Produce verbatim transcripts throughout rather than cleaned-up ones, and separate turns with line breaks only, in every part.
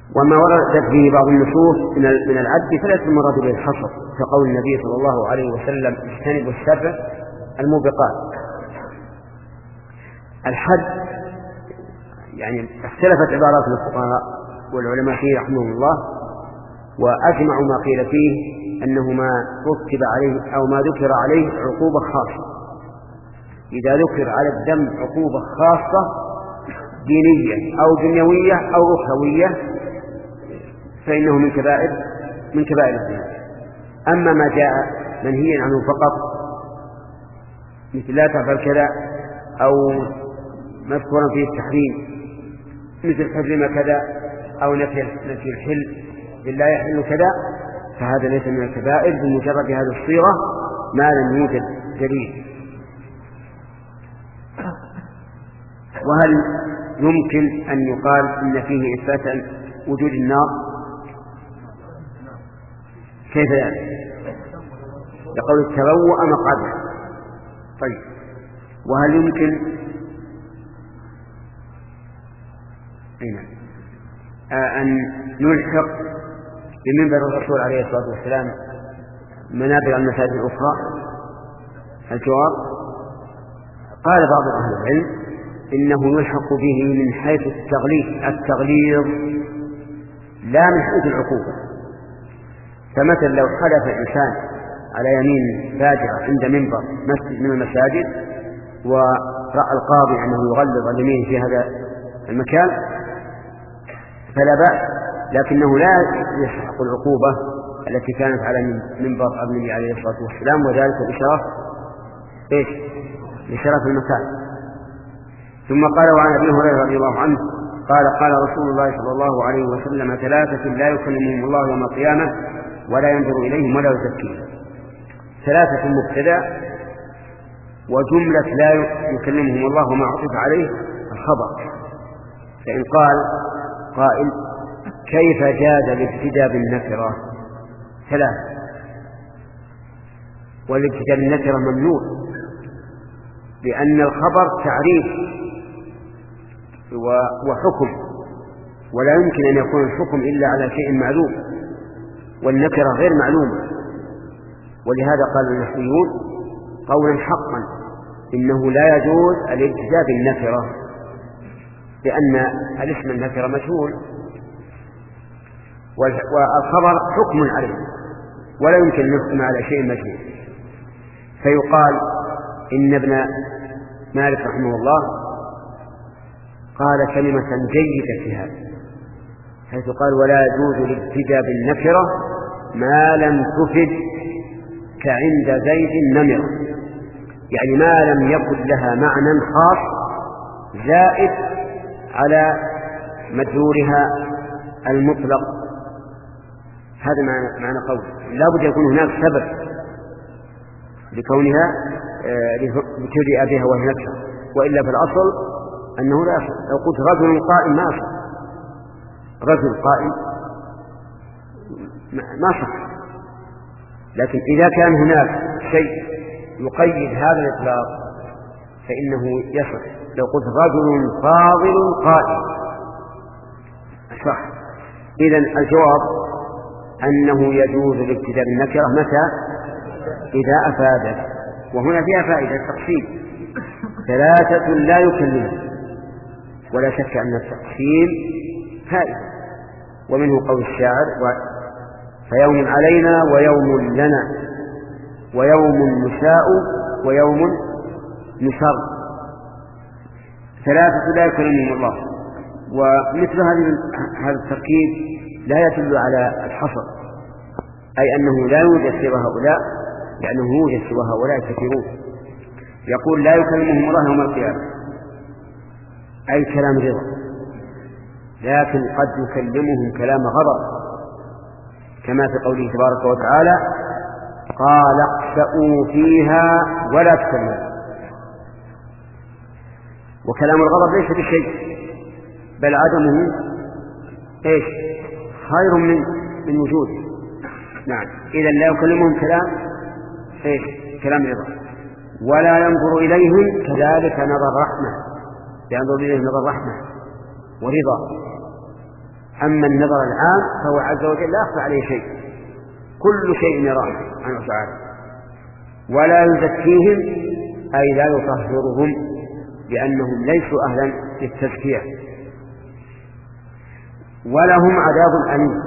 وما وردت به بعض النصوص من العد فليس المراد به الحصر، كقول النبي صلى الله عليه وسلم اجتنبوا السبع الموبقات. الحد يعني اختلفت عبارات الفقهاء والعلماء فيه رحمهم الله، وأجمعوا ما قيل فيه أنه ما رتب عليه أو ما ذكر عليه عقوبة خاصة. إذا ذكر على الدم عقوبة خاصة دينية أو دنيوية أو أخروية فإنه من كبائر من كبائر الذنوب. أما ما جاء منهيا عنه فقط مثل لا تفعل كذا أو مذكورا فيه التحريم مثل حرم كذا أو نفي نفي الحل بالله يحل كذا، فهذا ليس من الكبائر بمجرد هذه الصيغة ما لم يوجد دليل. وهل يمكن أن يقال إن فيه إثبات وجود النار؟ كيف يعني؟ يقول التبوء مقعده. طيب، وهل يمكن أن نلحق بمنبر الرسول عليه الصلاة والسلام منابر المساجد الأخرى؟ الجواب: قال بعض أهل العلم إنه يلحق به من حيث التغليظ التغليظ لا من حيث العقوبة. فمثلا لو حلف إنسان على يمين فاجرة عند منبر مسجد من المساجد ورأى القاضي أنه يغلظ اليمين في هذا المكان فلا بأس، لكنه لا يستحق العقوبة التي كانت على منبر النبي عليه الصلاة والسلام، وذلك بشرف إيش؟ بشرف المكان. ثم قال: وعن أبي هريرة رضي الله عنه قال: قال رسول الله صلى الله عليه وسلم: ثلاثة لا يكلمهم الله يوم القيامة ولا ينظر إليهم ولا يزكيهم. ثلاثة مبتدأ، وجملة لا يكلمهم الله وما عطف عليه الخبر. فإن قال قائل: كيف جاز الابتداء بالنكرة؟ ثلاثة، والابتداء بالنكرة ممنوع، لأن الخبر تعريف وحكم، ولا يمكن أن يكون الحكم إلا على شيء معلوم، والنكرة غير معلومة. ولهذا قال النحويون قولا حقا إنه لا يجوز الابتداء بالنكرة، لأن الاسم النكرة مجهول والخبر حكم عليه، ولا يمكن أن يحكم على شيء مجهول. فيقال إن ابن مالك رحمه الله قال كلمة جيدة في هذا، حيث قال: ولا يجوز الابتداء بالنكرة ما لم تفد كعند زيد النمرة، يعني ما لم يكن لها معنى خاص زائد على مدلولها المطلق. هذا معنى, معنى قول لا بد يكون هناك سبب لكونها لتبدأ بها وهي نكرة، وإلا في الأصل أنه لا يصح. لو قلت رجل قائم ما صح، رجل قائم ما صح، لكن إذا كان هناك شيء يقيد هذا الإطلاق فإنه يصح. لو قلت رجل فاضل قائم صح. إذن الجواب أنه يجوز الابتداء بالنكرة متى؟ إذا أفادت، وهنا فيها فائدة تقسيم. ثلاثة لا يكلمون، ولا شك أن التقسيم فائدة. ومنه قول الشاعر: فيوم علينا ويوم لنا ويوم نشاء ويوم نشر. ثلاثة لا يكلمهم الله. ومثل هذا التركيب لا يدل على الحصر، أي أنه لا يوجد سوى هؤلاء، لأنه يوجد سوى هؤلاء كثيرون. يقول: لا يكلمهم الله يوم القيامة، أي كلام رضا، لكن قد يكلمهم كلام غضب، كما في قوله تبارك وتعالى: قال اخسئوا فيها ولا تكلموا. وكلام الغضب ليس بشيء، بل عدمه ايش؟ خير من من وجوده. نعم. إذا لا يكلمهم كلام ايش؟ كلام رضا. ولا ينظر إليهم كذلك نظر رحمة، ينظر إليهم نظر رحمة ورضا. أما النظر العام فهو عز وجل لا يخفى عليه شيء، كل شيء يراه سبحانه وتعالى. ولا يزكيهم أي لا يطهرهم، لأنهم ليسوا أهلا للتزكية. ولهم عذاب أليم،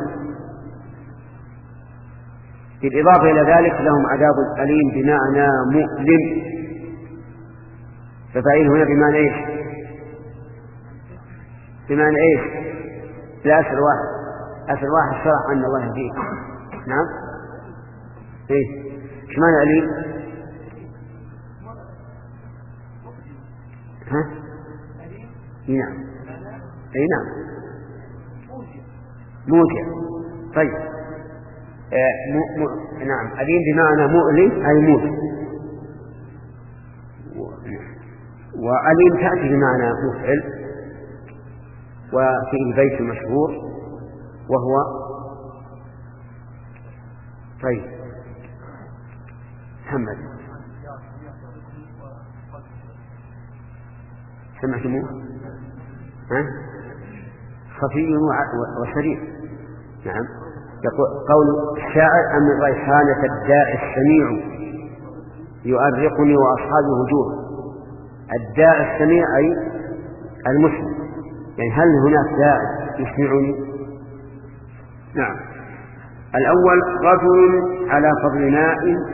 بالإضافة إلى ذلك لهم عذاب أليم بمعنى مؤلم، ففعيل هنا بمعنى إيش؟ بمعنى إيش؟ لا أسر واحد، أسر واحد شرع أن الله يهديه. نعم إيه إيش معنى أليم؟ ها؟ إيه نعم إيه نعم موجع. طيب آه م... م... نعم أليم بمعنى مؤلم أي موت. وأليم تأتي بمعنى مفعل، وفي البيت المشهور وهو طيب محمد سمعتموه ها؟ خفي وسريع. نعم يقول قول الشاعر أن الريحانة الداء السميع يؤرقني وأصحابي هجور. الداء السميع أي المسلم، يعني هل هناك داء يسمعني؟ نعم. الأول رجل على فضل ماء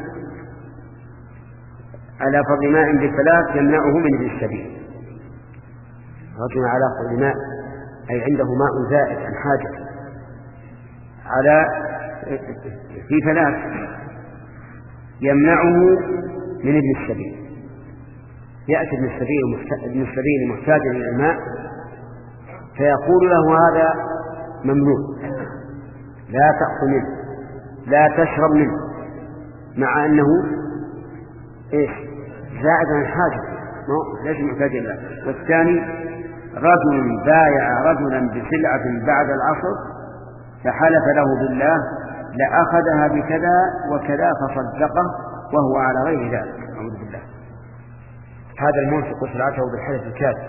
على فضل ماء بثلاث يمنعه من ابن السبيل. رجل على فضل ماء أي عنده ماء زائد عن حاجة، على في ثلاث يمنعه من ابن السبيل. يأتي ابن السبيل ابن السبيل محتاجا إلى الماء فيقول له هذا ممنوع، لا تأخذ منه، لا تشرب منه، مع أنه إيش زائد عن الحاجة ليس محتاجا له. والثاني رجل بايع رجلا بسلعة بعد العصر فحلف له بالله لأخذها بكذا وكذا فصدقه وهو على غير ذلك، أعوذ بالله. هذا المنفق سلعته بالحلف الكاذب.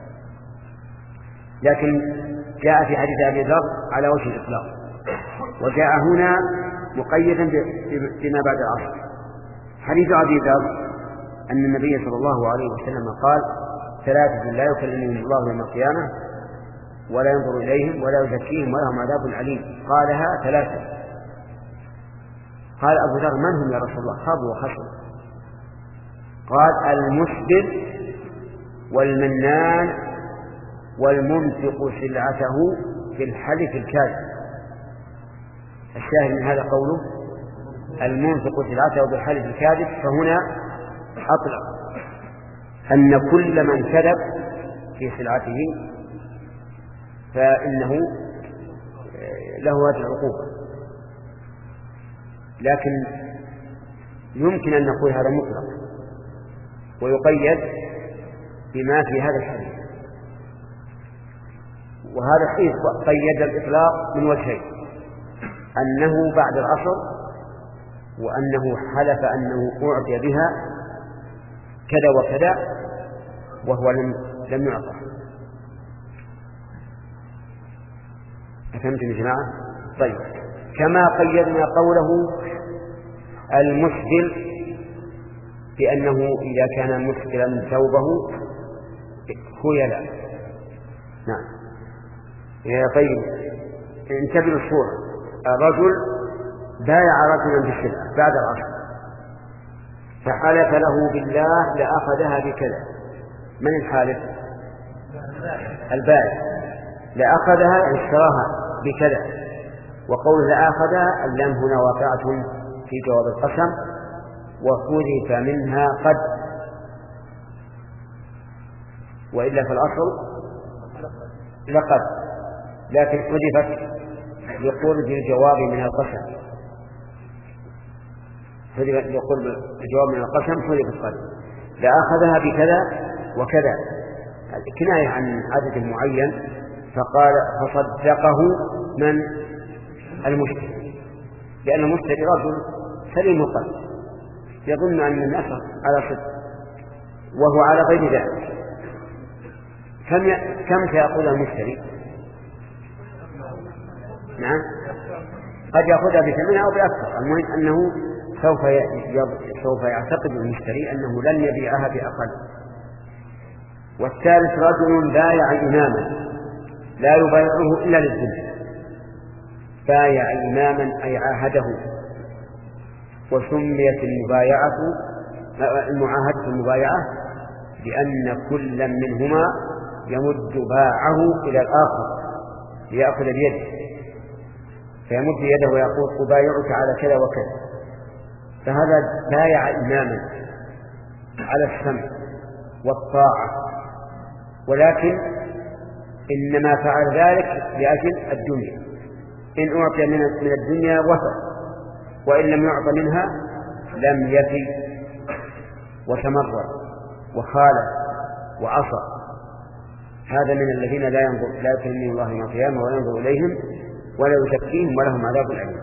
لكن جاء في حديث أبي ذر على وجه الإطلاق، وجاء هنا مقيدا بما بعد العصر. حديث أبي ذر أن النبي صلى الله عليه وسلم قال ثلاثة لا يكلمهم الله يوم القيامة ولا ينظر إليهم ولا يزكيهم ولهم عذاب عليم. قالها ثلاثة. قال أبو ذر من هم يا رسول الله؟ خابوا وخسروا. قال المسبل والمنان والمنفق سلعته في الحلف الكاذب. الشاهد من هذا قوله المنفق سلعته بالحلف الكاذب، فهنا أطلق أن كل من كذب في سلعته فإنه له هذه العقوبة. لكن يمكن أن نقول هذا مطلق ويقيد بما في هذا الحديث، وهذا الحديث قيد الإطلاق من وجهين: أنه بعد العصر، وأنه حلف أنه أعطي بها كذا وكذا وهو لم لم يعطى. أفهمتم يا جماعة؟ طيب، كما قيدنا قوله المسبل بأنه إذا كان مسبلا ثوبه خيلا. نعم. يا طيب انتبهوا الصورة: الرجل بايع رجلا بالسلعة بعد العصر فحلف له بالله لأخذها بكذا. من الحالف؟ البائع. لأخذها اشتراها بكذا، وقول لأخذها اللام هنا واقعة في جواب القسم وحذف منها قد، وإلا في الأصل لقد، لكن حذفت لقرب الجواب من القسم. حذفت لقرب الجواب من القسم حذفت قد. لأخذها بكذا وكذا كناية عن عدد معين، فقال فصدقه من؟ المشتري، لأن المشتري رجل سليم القلب يظن أن الناس على صدق وهو على غير ذلك. كم ي... كم سيأخذ المشتري؟ نعم قد يأخذها بثمنها أو بأكثر، المهم أنه سوف سوف يعتقد المشتري أنه لن يبيعها بأقل. والثالث رجل بايع إماما لا يبايعه إلا للذل، بايع إماما أي عاهده، وسميت المبايعة المعاهدة المبايعة لأن كل منهما يمد باعه إلى الآخر ليأخذ بيده، فيمد يده ويقول أبايعك على كذا وكذا، فهذا بايع إماما على السمع والطاعة، ولكن إنما فعل ذلك لأجل الدنيا، إن أعطي من الدنيا وفى، وإن لم يعط منها لم يفي وتمرد وخالف وعصى. هذا من الذين لا ينظر لا يكلمهم الله يوم القيامة ولا ينظر إليهم ولا يزكيهم ولهم عذاب أليم.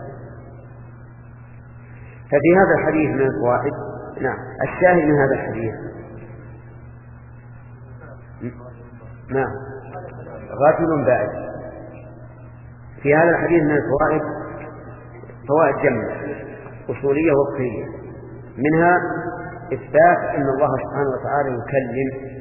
ففي هذا الحديث من الفوائد نعم الشاهد من هذا الحديث نعم رجل بائع. في هذا الحديث من الفوائد فوائد جمة أصولية وفقهية، منها إثبات أن الله سبحانه وتعالى يكلم،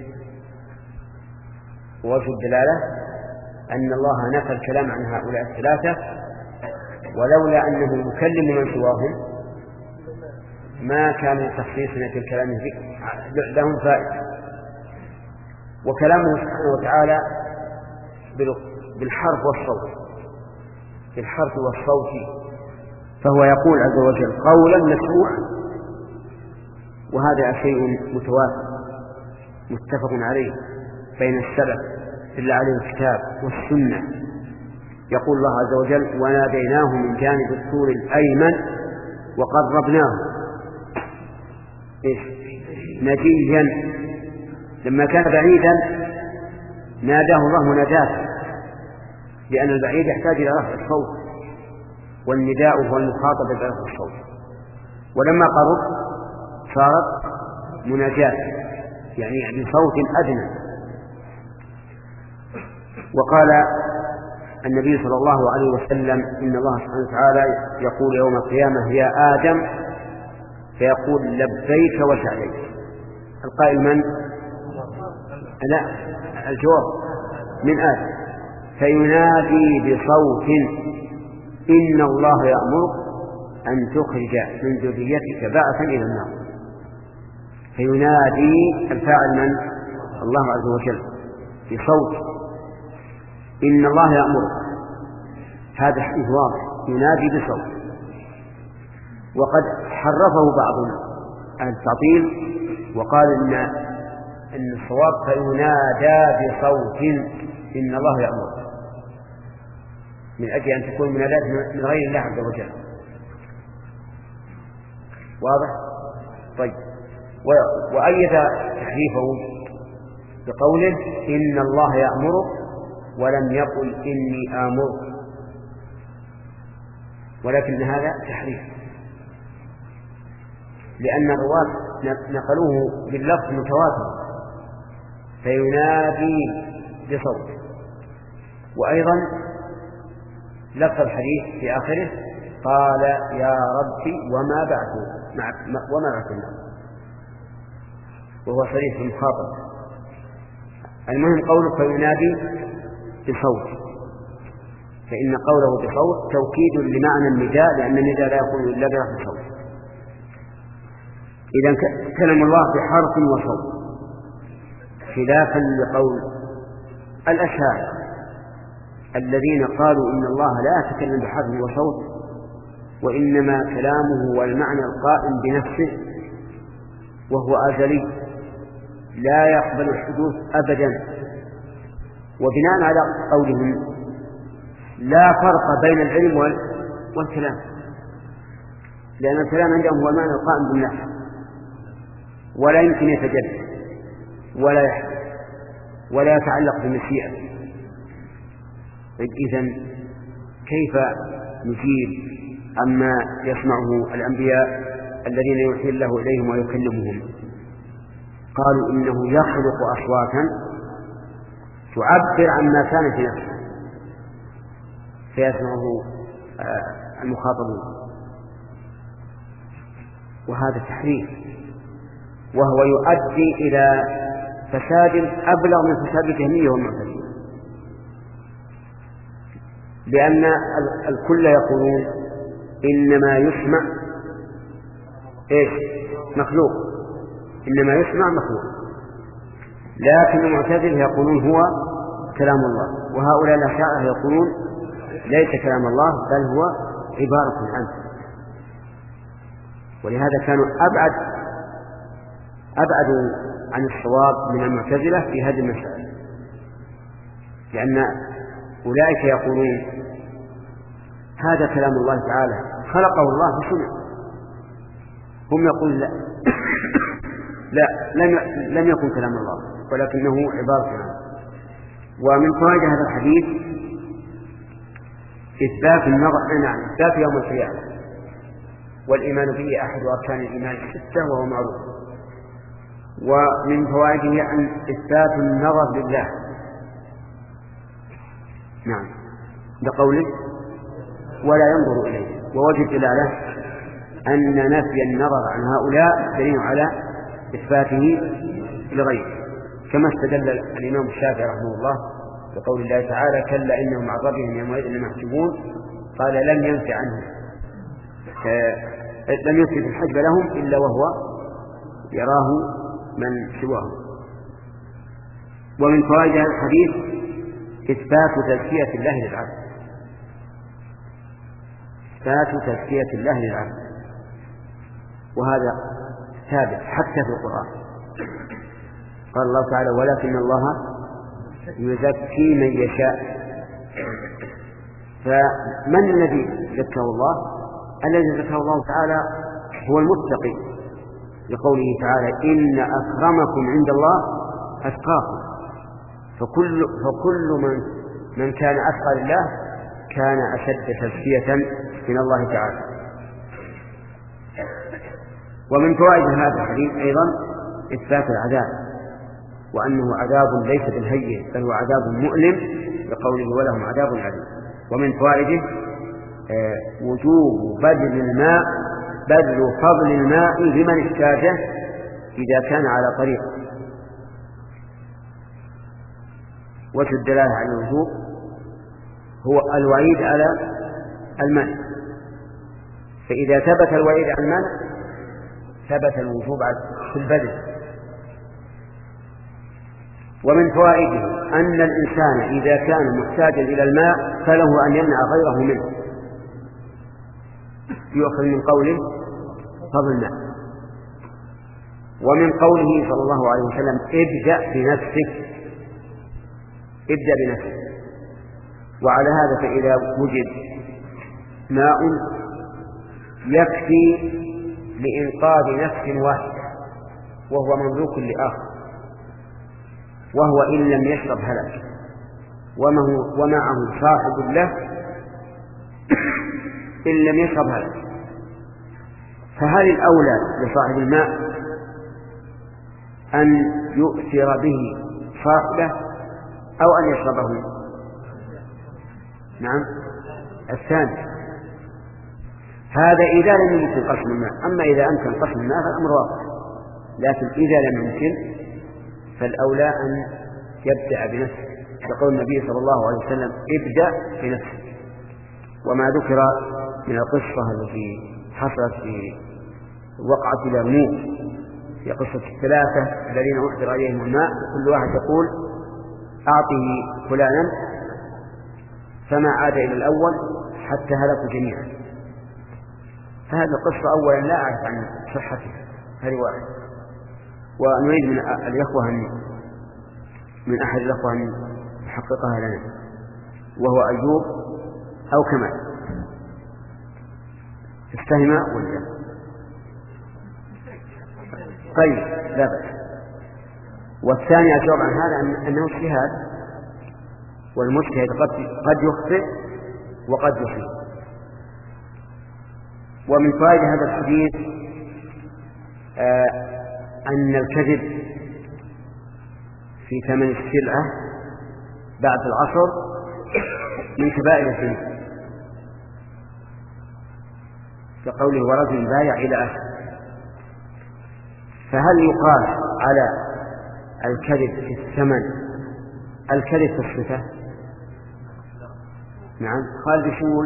ووجه الدلالة أن الله نفى الكلام عن هؤلاء الثلاثة، ولولا أنه يكلم من سواهم ما كان تخصيصنا في الكلام لهم فائدة. وكلامه سبحانه وتعالى بالحرف والصوت، بالحرف والصوت، فهو يقول عز وجل قولا مسموعا، وهذا شيء متوافق متفق عليه بين السلف دل عليه الكتاب والسنة. يقول الله عز وجل وناديناه من جانب الطور الأيمن وقربناه إيش نجيا، لما كان بعيدا ناداه الله مناداة، لأن البعيد يحتاج إلى رفع الصوت، والنداء هو المخاطبة برفع الصوت، ولما قرب صارت مناجاة يعني بصوت أدنى. وقال النبي صلى الله عليه وسلم إن الله سبحانه وتعالى يقول يوم القيامة يا آدم، فيقول لبيك وسعديك. القائل من؟ لا الجواب من آدم، فينادي بصوت إن الله يأمرك أن تخرج من ذريتك بعثا إلى النار. فينادي الفاعل من؟ الله عز وجل بصوت إن الله يأمرك، هذا حديث واضح ينادي بصوت. وقد حرفه بعض أهل التعطيل وقال إن إن الصواب فينادى بصوت إن الله يأمرك، من أجل أن تكون منادات من غير الله عز وجل. واضح؟ طيب. وأيد تحريفه بقوله إن الله يأمرك ولم يقل إني آمرك، ولكن هذا تحريف، لأن الرواة نقلوه باللفظ متواتر فينادي بصوت. وأيضا لفظ الحديث في آخره قال يا ربي وما بعث وما بعث النار، وهو صريح في المخاطبة. المهم قوله فينادي بصوت، فإن قوله بصوت توكيد لمعنى النداء، لأن النداء لا يكون إلا برفع صوت. إذا كلم الله بحرف وصوت، خلافا لقول الأشاعرة الذين قالوا إن الله لا يتكلم بحرف وصوت، وإنما كلامه والمعنى القائم بنفسه وهو أزلي لا يقبل الحدوث أبدا. وبناء على قولهم لا فرق بين العلم والكلام، لأن الكلام عندهم هو المعنى القائم بالنفس ولا يمكن يتجدد ولا يحدث ولا يتعلق بمشيئة. إذن كيف نجيب عما يسمعه الأنبياء الذين يوحي الله إليهم ويكلمهم؟ قالوا إنه يخلق أصواتا تعبر عما كان في نفسه، فيسمعه المخاطبون، وهذا تحريف، وهو يؤدي إلى فساد أبلغ من فساد الجهمية والمعتزلة، لأن الكل يقولون إنما يسمع إيش؟ مخلوق، إنما يسمع مخلوق، لكن المعتزلة يقولون هو كلام الله، وهؤلاء الأشاعرة يقولون ليس كلام الله بل هو عبارة عنه. ولهذا كانوا أبعد أبعد عن الصواب من المعتزلة في هذه المسألة، لأن أولئك يقولون هذا كلام الله تعالى خلقه الله بسمع، هم يقولون لا لا لم لم يكن كلام الله ولكنه عبارة عنه. ومن فوائد هذا الحديث إثبات النظر، نعم إثبات يوم القيامة، والإيمان به أحد أركان الإيمان الستة وهو معروف. ومن فوائده أن إثبات النظر لله، نعم بقوله ولا ينظر إليه، ووجه دلاله أن نفي النظر عن هؤلاء دليل على إثباته لغيره، كما استدل الإمام الشافعي رحمه الله بقول الله تعالى كلا إنهم عن ربهم يومئذ لمحجوبون، قال لم ينفي عنه لم ينفي الحجب لهم إلا وهو يراه من سواه. ومن فوائد هذا الحديث إثبات تزكية الله للعبد، إثبات تزكية الله للعبد، وهذا ثابت حتى في القرآن. قال الله تعالى ولكن الله يزكي من يشاء. فمن الذي زكاه الله؟ الذي زكاه الله تعالى هو المتقي، لقوله تعالى إن أكرمكم عند الله أتقاكم. فكل, فكل من, من كان أتقى لله كان أشد تزكية من الله تعالى. ومن فوائد هذا الحديث أيضا إثبات العذاب، وأنه عذاب ليس بالهين بل هو عذاب مؤلم، لقوله ولهم عذاب عليم. ومن فوائده آه وجوب بذل الماء بذل فضل الماء لمن احتاجه إذا كان على طريق. وجه الدلالة على الوجوب هو الوعيد على المنع، فإذا ثبت الوعيد على المنع ثبت الوجوب في البذل. ومن فوائده أن الإنسان إذا كان محتاجا إلى الماء فله أن يمنع غيره منه، يؤخذ من قوله فضل الماء. ومن قوله صلى الله عليه وسلم ابدأ بنفسك، ابدأ بنفسك. وعلى هذا فإذا وجد ماء يكفي لإنقاذ نفس واحدة وهو مملوك لآخر، وهو إن لم يشرب هلك، ومعه صاحب له إن لم يشرب هلك، فهل الأولى لصاحب الماء أن يؤثر به صاحبه أو أن يشربه؟ نعم الثاني. هذا إذا لم يمكن قسم الماء. أما إذا أمكن قسم الماء فالأمر واضح، لكن إذا لم يمكن فالأولى أن يبدأ بنفسه، يقول النبي صلى الله عليه وسلم ابدأ بنفسه. وما ذكر من القصة التي حصلت في وقعة اليرموك في قصة الثلاثة الذين أحضر إليهم الماء، كل واحد يقول أعطه فلانا، فما عاد إلى الأول حتى هلكوا جميعا. فهذه القصة أولا لا أعرف عن صحتها، هذه واحد. ونريد من الإخوة من أحد الإخوة أن يحققها لنا، وهو أيوب أو كمال. تستهم ولا؟ طيب لا بأس. والثاني أجاب عن هذا أنه اجتهاد، والمجتهد قد يخطئ وقد يصيب. ومن فوائد هذا الحديث آه أن الكذب في ثمن السلعة بعد العصر من كبائر الذنوب كقوله ورجل بايع إلى آخره. فهل يقال على الكذب في الثمن الكذب في الصفة؟ نعم. خالد يقول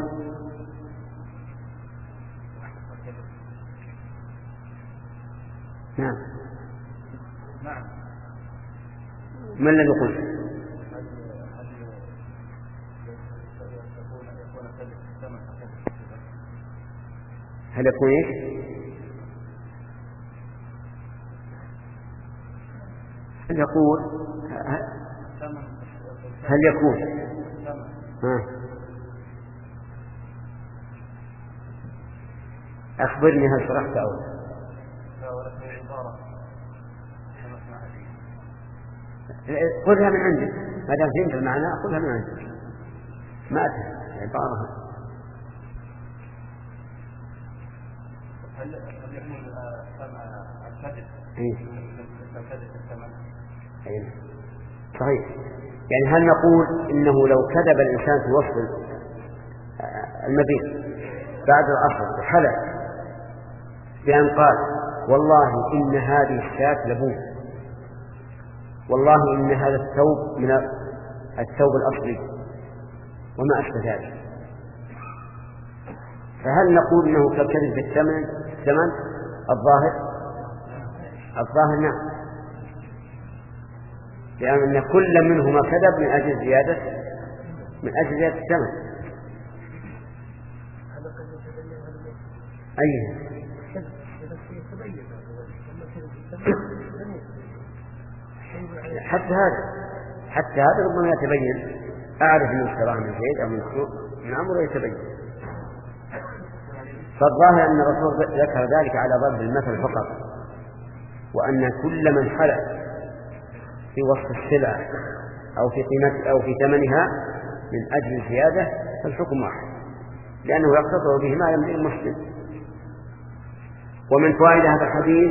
نعم. من الذي يقول؟ هل يكون ايش؟ هل يقول هل يكون ها. أخبرني هل شرحت أو خذها من عندك ما دام فهمت المعنى خذها من عندك ما أتهم عبارة.
هل يكون الكذب الكذب في الثمن؟
أيه. صحيح. يعني هل نقول إنه لو كذب الإنسان في وصف المبيع بعد الأصل وحلف بأن قال والله إن هذه الشاة لبون، والله إن هذا الثوب من الثوب الأصلي وما أشبه ذلك، فهل نقول إنه كالكذب في الثمن الثمن الظاهر؟ الظاهر نعم، لأن كل منهما كذب من أجل زيادة من أجل زيادة الثمن. أيه حتى هذا حتى هذا ربما يتبين. أعرف أنه اشتراه من زيد أو من مخلوق من أمره يتبين. فالظاهر أن الرسول ذكر ذلك على ضرب المثل فقط، وأن كل من حلف في وصف السلعة أو في قيمة أو في ثمنها من أجل الزيادة فالحكم واحد، لأنه يقتضي به ما يملك المسلم. ومن فوائد هذا الحديث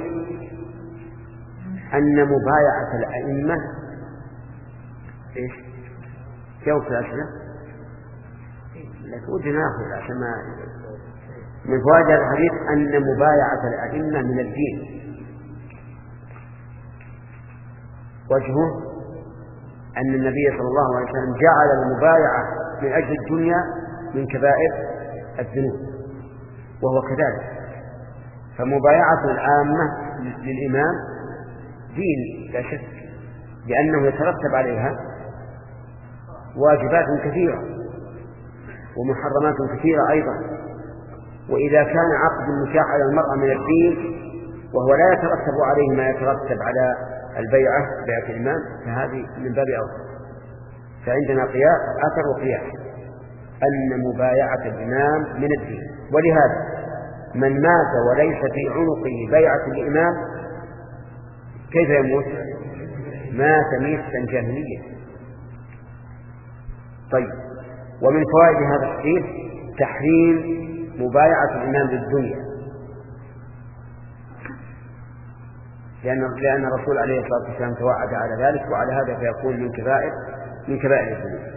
أن مبايعة الأئمة إيش؟ جوف الأسئلة لكن ودنا نأخذ عشان ما. من فوائد هذا الحديث أن مبايعة الأئمة من الدين. وجهه أن النبي صلى الله عليه وسلم جعل المبايعة من أجل الدنيا من كبائر الذنوب، وهو كذلك. فمبايعة العامة للإمام دين لا شك، لأنه يترتب عليها واجبات كثيرة ومحرمات كثيرة أيضا. وإذا كان عقد النكاح على المرأة من الدين وهو لا يترتب عليه ما يترتب على البيعة بيعة الإمام فهذه من باب أوسع. فعندنا قياس أثر وقياس أن مبايعة الإمام من الدين. ولهذا من مات وليس في عنقه بيعة الإمام كيف يموت؟ مات ميتا جاهليا. طيب. ومن فوائد هذا الحديث تحريم مبايعة الإمام للدنيا، لأن لأن الرسول عليه الصلاة والسلام توعد على ذلك، وعلى هذا فيكون من كبائر من كبائر الذنوب.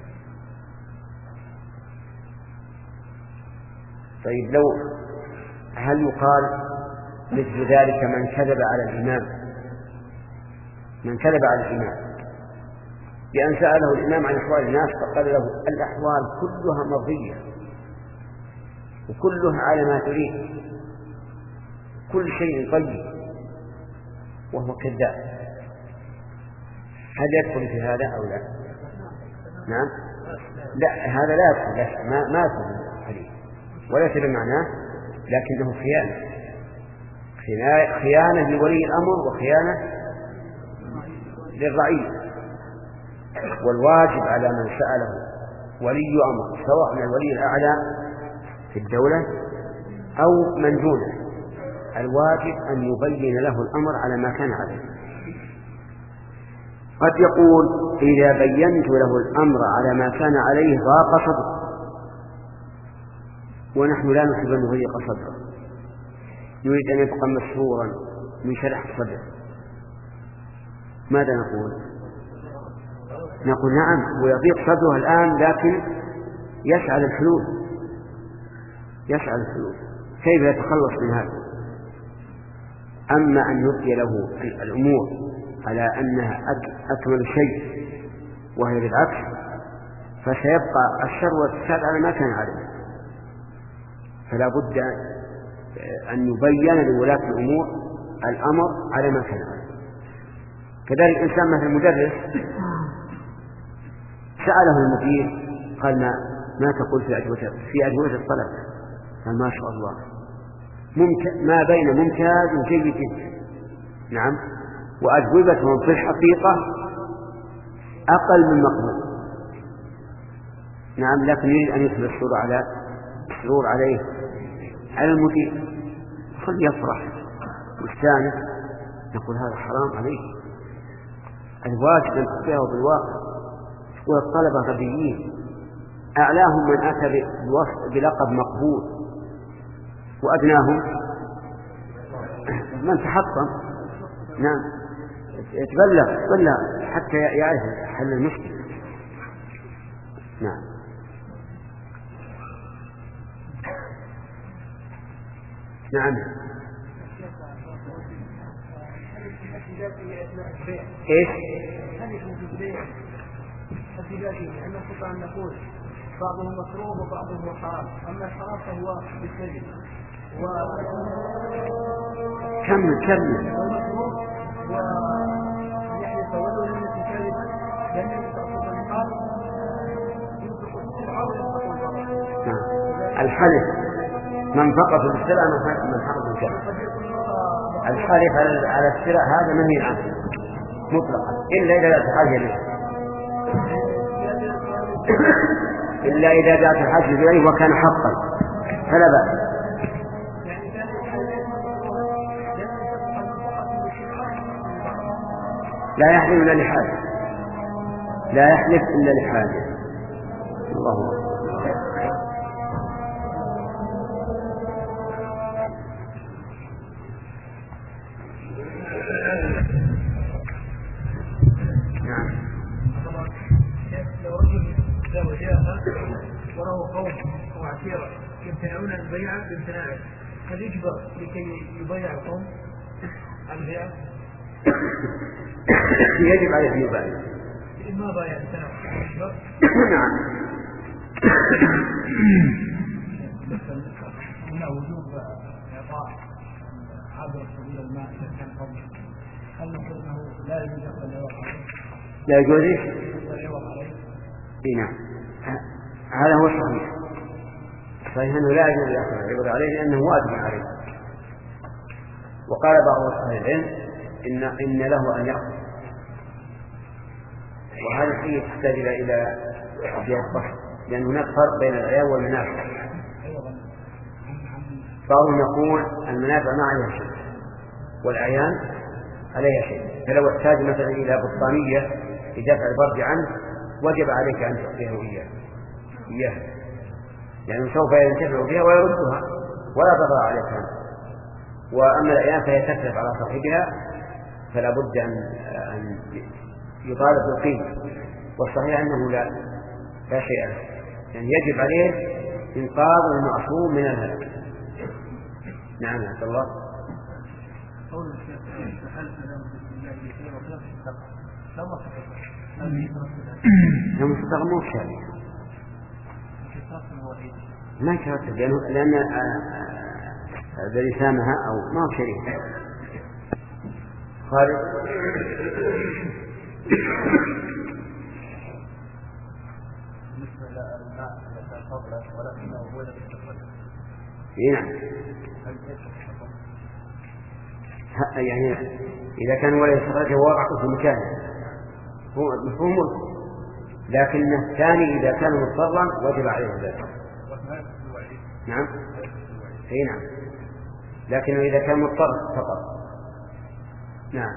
طيب، لو هل يقال مثل ذلك من كذب على الإمام من كذب على الإمام بأن سأله الإمام عن أحوال الناس فقال له الأحوال كلها مرضية وكلها على ما تريد، كل شيء طيب، وهو كذاب، هل يدخل في هذا أو لا؟ نعم. لا، هذا لا يدخل، ما ما يدخل الحديث وليس بمعناه، لكنه خيانة خيانة لولي الأمر وخيانة للرعية. والواجب على من سأله ولي أمر سواء من الولي الأعلى في الدولة أو من دونه، الواجب أن يبين له الأمر على ما كان عليه. قد يقول إذا بينت له الأمر على ما كان عليه ضاق صدره، ونحن لا نحب أن يضيق صدره، نريد أن يبقى مسرورا من شرح الصدر. ماذا نقول؟ نقول نعم ويضيق صدره الآن، لكن يسعى للحلول يسعى للحلول كيف يتخلص من هذا. أما أن يبقي له الأمور على أنها أكمل شيء وهي بالعكس فسيبقى الشر والفساد على ما كان عليه. فلا بد أن يبين لولاة الأمور الأمر على ما كان عليه. كذلك الإنسان مثل المدرس سأله المدير قال ما, ما تقول في أجوبة في أجوبة الطلب؟ قال ما شاء الله ممتاز ما بين ممتاز وجيد جدا. نعم وأجوبتهم في الحقيقة أقل من مقبول. نعم لكن يريد أن يدخل السرور على السرور عليه على المدير خلي يفرح واستانس. نقول هذا حرام عليه. الواجب أن تخبره بالواقع. والطلبة غبيين أعلاهم من أتى بلقب مقبول وأدناهم من تحطم. نعم يتبلغ يتبلغ حتى يعرف حل المشكلة. نعم نعم ايش؟
هل يكون في البيع الزبادي لأن نستطيع أن نقول بعضهم مكروه وبعضهم حرام، أما الحرام فهو بالسجن و
كمل كمل
ويحلف ولو لم يكن كاذبا لم يستقصد النقاب ينفق السبعة وينفق البقر.
الحلف من فقط بالسلع من حقق الكذب. الحلف على السلع هذا منهي عنه مطلقا إلا إذا جاءت الحاجة إليه إلا إذا جاءت الحاجة إليه وكان حقا فلا بأس. لا يحلف إلا لحاجة لا يحلف إلا لحاجة. الله أكبر.
وله قوم وعشيرة يمتنعون البيع بامتناعه هل يجبر لكي يبيع القوم البيع؟
يجب عليه أن يبايع.
ما بايع امتنع يجبر؟
نعم.
هنا وجوب إعطاء عبر سبيل الماء إذا كان قوم هل نقول أنه لا يجوز أن يوقع عليه؟
لا يجوز إيش؟
يوقع عليه؟
نعم هذا هو الصحيح. صحيح أنه لا يجوز أن يعوض عليه لأنه واجب عليه. وقال بعض أهل العلم إن إن له أن يأخذ وهذا الشيء تحتاج إلى البحث لأن هناك فرق بين العيان والمنافع. بعضهم يقول المنافع ما عليها شيء والعيان عليها شيء. فلو احتاج مثلا إلى بطانية لدفع البرد عنه وجب عليك أن تعطيه إياه إياه لأنه يعني سوف ينتفع بها ويردها ولا تضر عليك عنه. وأما العيان فهي تكلف على صاحبها فلا بد أن أن يطالب بالقيمة. والصحيح أنه لا لا شيء له يعني يجب عليه إنقاذ المعصوم من الهلاك. نعم عبد الله.
قول الشيخ الحلف لهم بسم الله يسير وخلاف السبع لو ما سكت
لم يستغموا الشارع ما يترتب لأنه لأن الذي سامها أو ما هو شريك خالد.
بالنسبة للماء الذي فضله ولكنه هو الذي يستخرجه.
نعم. يعني إذا كان ولا يستخرجه وقع في مكانه هو مفهوم لكن الثاني إذا كان مضطرا وجب عليه ذلك. نعم اي نعم لكنه إذا كان مضطر فقط. نعم.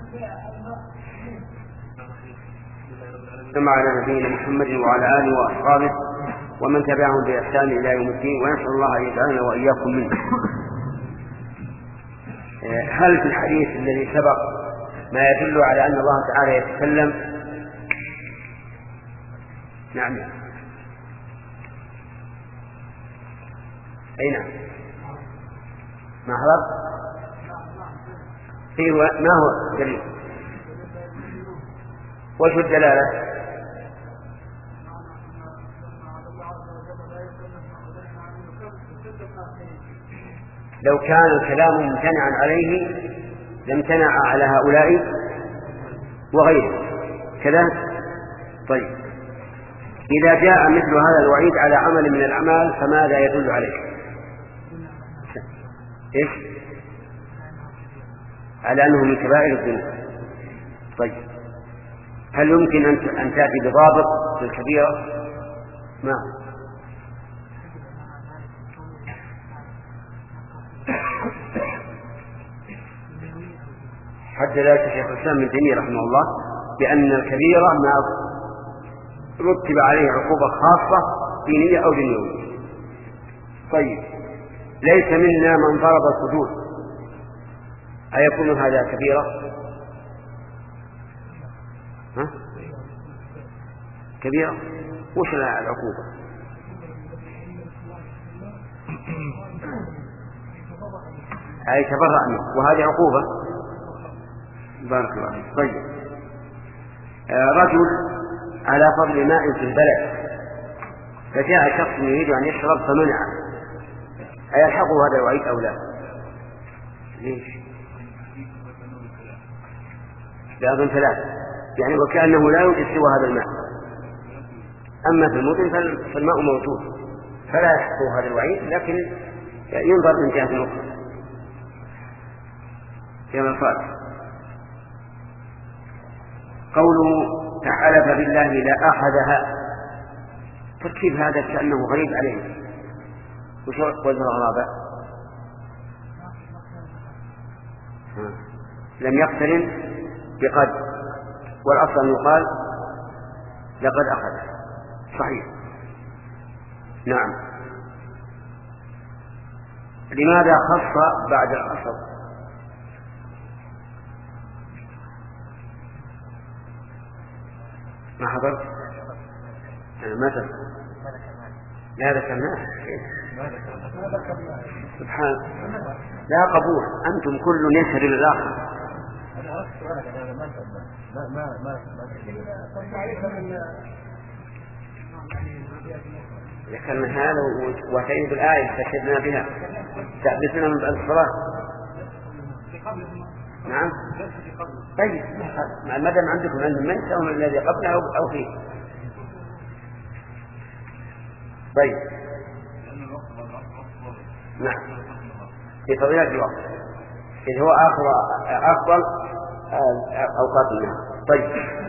كما على نبينا محمد وعلى آله وأصحابه ومن تبعهم بإحسان إلى يوم الدين ونسأل الله أن يجعلنا وإياكم منه. هل في الحديث الذي سبق ما يدل على أن الله تعالى يتكلم؟ نعم أي نعم ما حضر أيوة ما هو دليل وجه الدلالة لو كان الكلام ممتنعا عليه لامتنع على هؤلاء وغيره كذا. طيب إذا جاء مثل هذا الوعيد على عمل من الأعمال فماذا يدل عليه؟ إيش؟ على أنه من كبائر الذنوب. طيب هل يمكن أن تأتي بضابط للكبيرة؟ ما حتى ذلك شيخ الإسلام ابن تيمية رحمه الله بأن الكبيرة ما رتب عليه عقوبة خاصة دينية أو دنيوية. طيب ليس منا من ضرب الحدود، أيكون هذا كبيرة؟ ها؟ كبيرة وش العقوبة؟ أي تبرأ منه وهذه عقوبة. بارك الله فيك. طيب آه رجل على فضل ماء في البلد فجاء شخص يريد أن يشرب فمنعه، أيلحقه هذا الوعيد أو لا؟ ليش؟ باب ثلاث يعني وكأنه لا يوجد سوى هذا الماء، أما في المدن فالماء موجود فلا يحقه هذا الوعيد، لكن ينظر من جهة أخرى. كما قال قوله تعالى فبالله لا أحدها، تركيب هذا كأنه غريب عليه. وش وجه الغرابة؟ لم يقترن بقد، والأصل يقال لقد أخذ. صحيح. نعم. لماذا خص بعد الأصل؟ ما حضرت؟ ما تذكر؟ لا ذكرناه. سبحان لا قبول، أنتم كل ينشر للآخر. ذكرنا هذا وتعيد الآية استشهدنا بها تحدثنا من بعد الصلاة. نعم. طيب ما دام عندكم علم من سواء الذي قبله أو فيه. طيب نعم في فضيلة الوقت إذ هو آخر أفضل أوقات النهار. طيب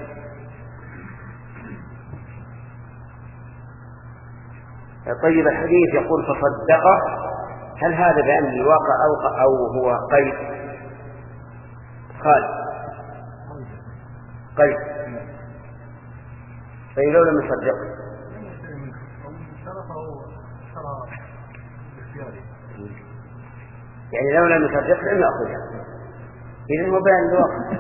طيب الحديث يقول فصدقه، هل هذا بأن الواقع أو أو هو قيد؟ قال قيد. طيب لو لم يصدق يعني لو لم يصدق لم يأخذها، إذن هو بيان الواقع.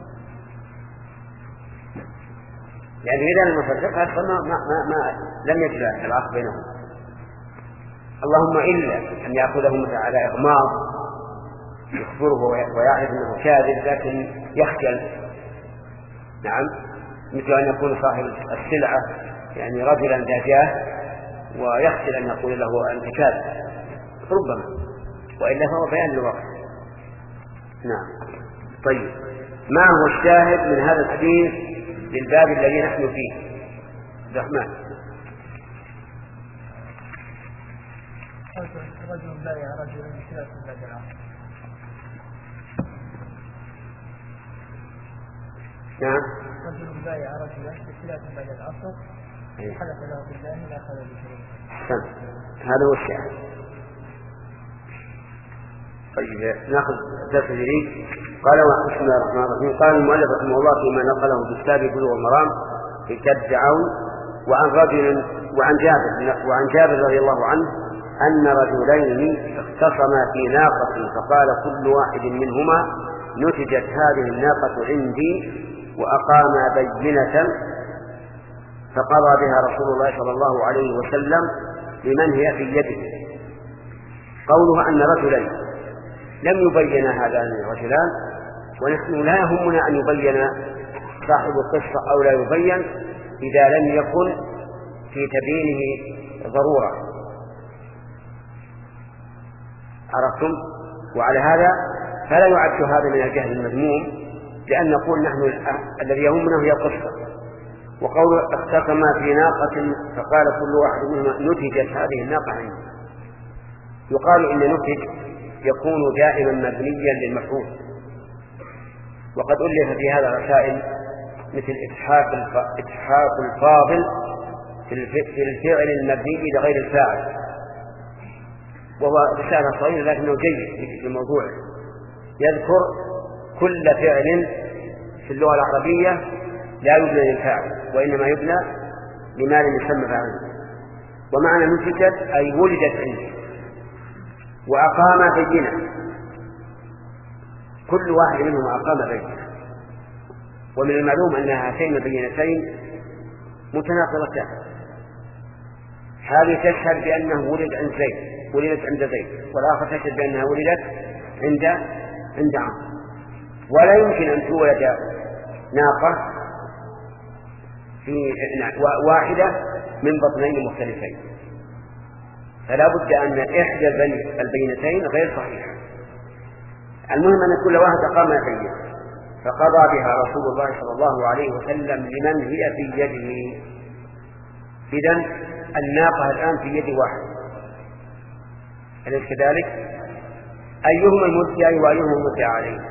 يعني إذا لم يصدقها فما ما ما, ما لم يجرى العقد بينهم، اللهم إلا أن يأخذه مثل على إغماض يخبره ويعرف أنه كاذب لكن يخجل. نعم. مثل أن يكون صاحب السلعة يعني رجلا ذا جاه ويخجل أن يقول له أنت كاذب ربما، وإلا فهو بيان للواقع. نعم. طيب ما هو الشاهد من هذا الحديث للباب الذي نحن فيه؟ الرحمن.
رجل لا يا رجل ثلاث بعد العصر.
نعم.
رجل بايع رجلا ثلاث بعد العصر حلف له بالله لا أخذ بشيء.
هذا هو الشاهد. طيب ناخذ درس جديد. قال بسم الله الرحمن الرحيم. قال المؤلف رحمه الله فيما نقله في كتاب بلوغ المرام في كتاب الدعاوى وعن رجل وعن جابر وعن جابر رضي الله عنه أن رجلين اختصما في ناقة فقال كل واحد منهما نتجت هذه الناقة عندي وأقام بينة فقضى بها رسول الله صلى الله عليه وسلم لمن هي في يده قوله أن رجلين لم يبين هذان الرجلان، ونحن لا يهمنا أن يبين صاحب القصة أو لا يبين إذا لم يكن في تبيينه ضرورة. عرفتم؟ وعلى هذا فلا يعد هذا من الجهل المذموم، لأن نقول نحن الذي يهمنا هي القصة. وقول اختصم في ناقة فقال كل واحد منهما نتجت هذه الناقة عنه، يقال إن نتج يكون دائما مبنيا للمفعول، وقد ألف في هذا رسائل مثل إتحاق الفاضل في الفعل المبني لغير الفاعل، وهو رسالة صغيرة لكنه جيد في الموضوع، يذكر كل فعل في اللغة العربية لا يبنى للفاعل وإنما يبنى لما لم يسمى فاعله. ومعنى نتجت أي ولدت عنده. وأقام بينة، كل واحد منهم أقام بينة، ومن المعلوم أن هاتين البينتين متناقضتان. هذه تشهد بأنه ولد عند زيد، ولدت عند زيد، والآخر تشهد بأنها ولدت عند عند عمرو. ولا يمكن أن تولد ناقة في واحدة من بطنين مختلفين، فلا بد أن إحدى البينتين غير صحيحة. المهم أن كل واحد أقام بينة فقضى بها رسول الله صلى الله عليه وسلم لمن هي في يده. إذن الناقة الآن في يد واحد، أليس كذلك؟ أيهما المدعي وأيهما المدعى عليه؟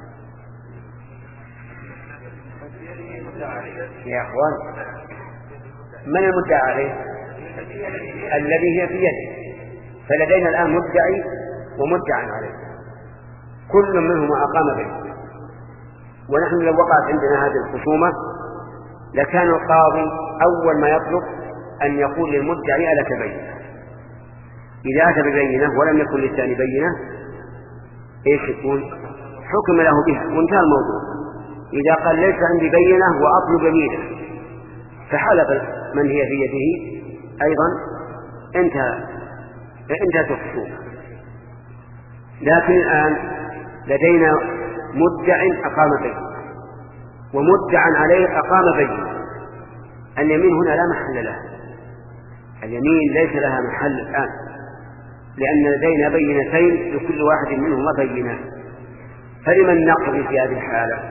يا أخوان، من المدعى عليه؟ الذي هي في يده. فلدينا الآن مدعي ومدعى عليه، كل منهما أقام بينه. ونحن لو وقعت عندنا هذه الخصومة لكان القاضي أول ما يطلب أن يقول للمدعي ألك بينة. إذا أتى ببينة ولم يكن للثاني بينة إيش يكون؟ حكم له بها وانتهى الموضوع. إذا قال ليس عندي بينة وأطلب يمينه فحلف من هي في يده أيضا انتهى انتهت الخصومة. لكن الآن لدينا مدع أقام بينه ومدع عليه أقام بينه. اليمين هنا لا محل لها، اليمين ليس لها محل الآن، لأن لدينا بينتين لكل واحد منهما بينة. فلمن نقضي في هذه الحالة؟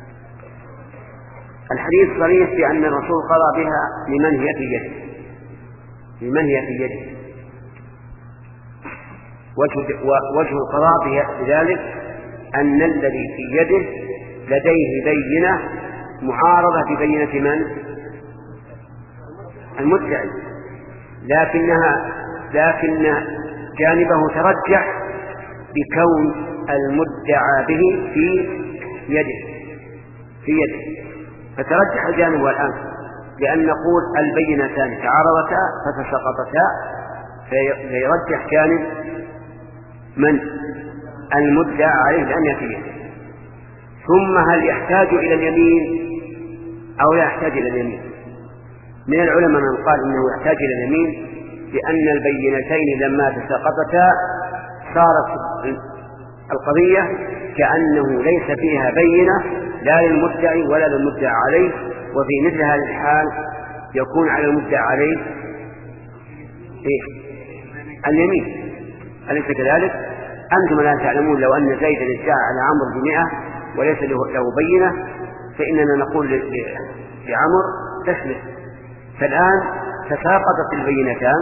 الحديث صريح بأن الرسول قضى بها لمن هي في يده، لمن هي في يده. وجه القضاء بذلك أن الذي في يده لديه بينة معارضة ببينة من؟ المدعي، لكنها لكن جانبه ترجح بكون المدعى به في يده في يده فترجح جانبه الآن، لأن نقول البينتان تعارضتا فتسقطتا، فيرجح جانب من؟ المدعى عليه لأن في يده. ثم هل يحتاج إلى اليمين أو لا يحتاج إلى اليمين؟ من العلماء من قال إنه يحتاج إلى اليمين، لأن البينتين لما تساقطتا صارت القضية كأنه ليس فيها بينة لا للمدعي ولا للمدعى عليه. وفي مثل هذه الحال يكون على المدعى عليه إيه؟ اليمين، أليس كذلك؟ أنتم لا تعلمون لو أن زيدا ادعى على عمرو بمئة وليس له بينة فإننا نقول لعمرو تسلف. فالآن تساقطت البينتان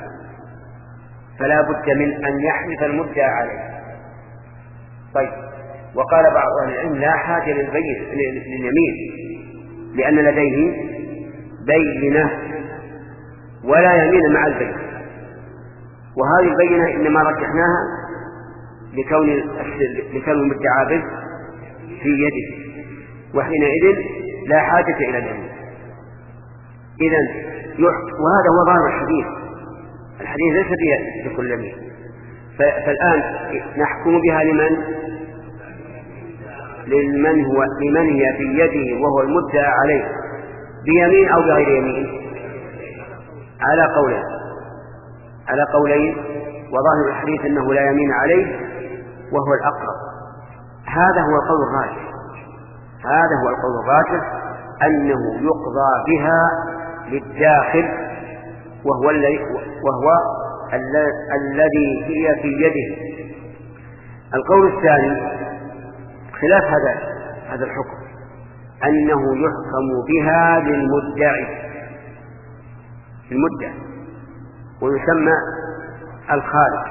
فلا بد من أن يحلف المدعى عليه. طيب، وقال بعض أهل العلم لا حاجة للبين لليمين لأن لديه بينة ولا يمين مع البينة، وهذه البينة إنما رجحناها لكون لكون المدعى به في يده، وحينئذ لا حاجة إلى اليمين. إذن وهذا هو ظاهر الحديث، الحديث ليس فيه بكل يمين. فالآن نحكم بها لمن؟ لمن هو لمن هي في يده وهو المدعى عليه بيمين أو بغير يمين؟ على قولين على قولين وظاهر الحديث أنه لا يمين عليه وهو الأقرب. هذا هو القول الراجح، هذا هو القول الراجح أنه يقضى بها للداخل وهو الذي وهو الذي هي في يده. القول الثاني خلاف هذا هذا الحكم، أنه يحكم بها للمدعي المدعي ويسمى الخالق،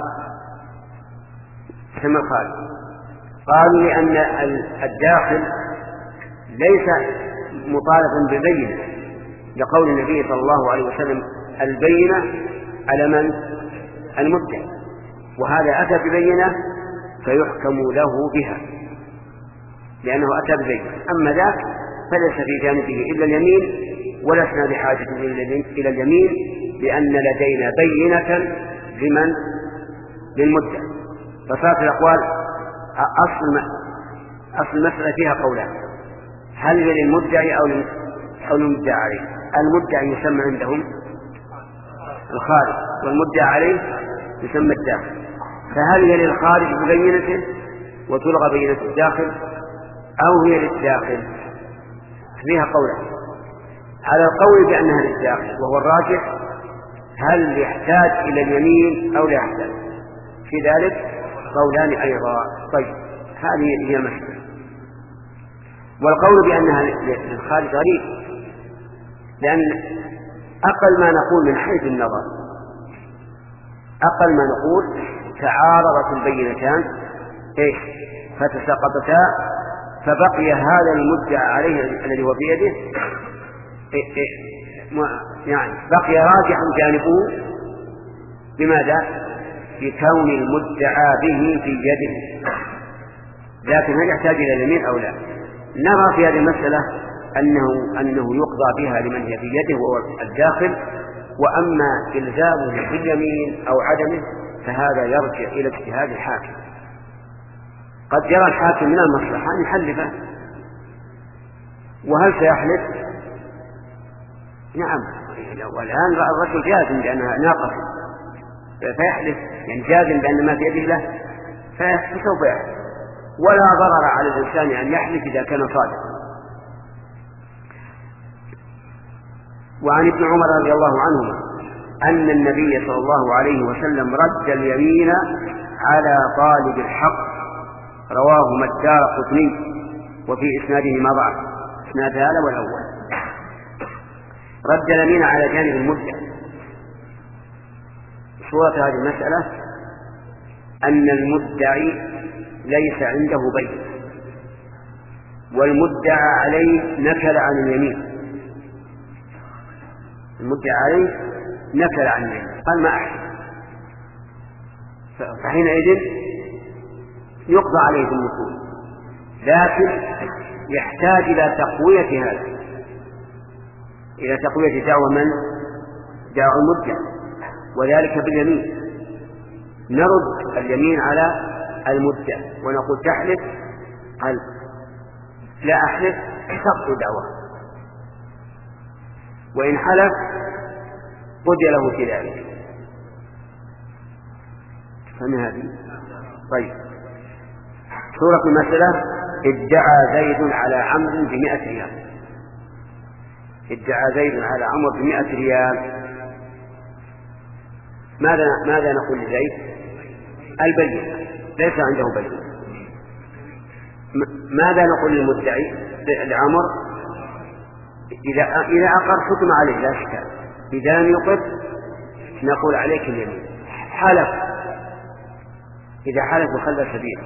يسمى الخالق. قالوا لأن الداخل ليس مطالبا بالبينة، لقول النبي صلى الله عليه وسلم البينة على من؟ المدعي، وهذا أتى ببينة فيحكم له بها لأنه أتى ببينة. أما ذاك فليس في جانبه إلا اليمين، ولسنا بحاجة إلى اليمين لأن لدينا بينة لمن؟ للمدعي. فصارت الأقوال أصل أصل المسألة فيها قولان، هل هي للمدعي أو للمدعى عليه؟ المدعي يسمى عندهم الخارج والمدعى عليه يسمى الداخل. فهل هي للخارج ببينته وتلغى بينة الداخل أو هي للداخل؟ فيها قولان. على القول بأنها للداخل وهو الراجح، هل يحتاج إلى اليمين أو لا يحتاج؟ في ذلك قولان أيضا. طيب هذه هي المسألة. والقول بأنها للخارج غريب، لأن أقل ما نقول من حيث النظر أقل ما نقول تعارضت البينتان إيش فتساقطتا، فبقي هذا المدعى عليه الذي هو بيده إيه إيه يعني بقي راجحا جانبه بماذا؟ بكون المدعى به في يده. لكن هل يحتاج إلى اليمين أو لا؟ نرى في هذه المسألة أنه, أنه يقضى بها لمن هي في يده وهو الداخل، وأما إلزامه باليمين أو عدمه فهذا يرجع إلى اجتهاد الحاكم. قد يرى الحاكم من المصلحة أن يحلفه، وهل سيحلف؟ نعم، والآن الرجل جازم بأنها ناقص فيحلف، يعني جازم بأن ما في يده له فسوف يحلف، ولا ضرر على الإنسان أن يحلف إذا كان صادقا. وعن ابن عمر رضي الله عنهما أن النبي صلى الله عليه وسلم رد اليمين على طالب الحق، رواهما الدارقطني وفي إسناده ما ضعف، إسناد هذا والأول. رد اليمين على جانب المدعي. صورة هذه المسألة أن المدعي ليس عنده بينة، والمدعى عليه نكل عن اليمين، المدعى عليه نكل عن اليمين قال ما أحسن، فحينئذ يقضى عليه بالنكول، لكن يحتاج إلى تقوية هذا، إلى تقوية دعوى من؟ دعوى المدعى، وذلك باليمين. نرد اليمين على المدعى ونقول تحلف؟ قال لا أحلف، تقضي دعوة، وإن حلف قضي له في ذلك. فما هذه؟ طيب، سورة المسألة ادعى زيد على عمرو بمئة ريال. ادعى زيد على عمرو بمئة ريال. ماذا ماذا نقول لزيد؟ البينة، ليس عنده بينة. ماذا نقول للمدعي لعمر؟ إذا إذا أقر حكم عليه لا إشكال، إذا لم يقر نقول عليك اليمين. حلف، إذا حلف وخلى سبيله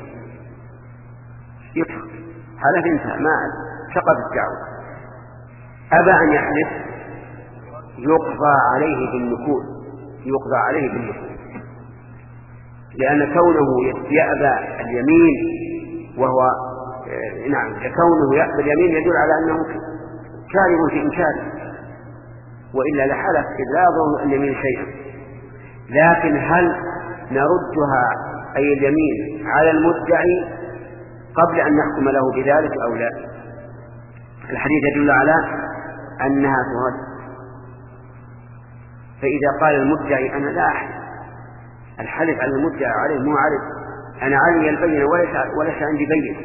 يكفر، حلف انتهى، ما سقط الدعوة. أبى أن يحلف يقضى عليه بالنكول، يقضى عليه بالنكول، لأن كونه يأبى اليمين وهو نعم كونه يأبى اليمين يدل على أنه كاذب في إنكاره، وإلا لحلف إذ لا يضر اليمين شيئا. لكن هل نردها أي اليمين على المدعي قبل أن نحكم له بذلك أو لا؟ الحديث يدل على أنها ترد. فإذا قال المدعي أنا لا أحلف الحلف على المدعى عليه مو عارف أنا علي البينة وليس وليس عندي بينة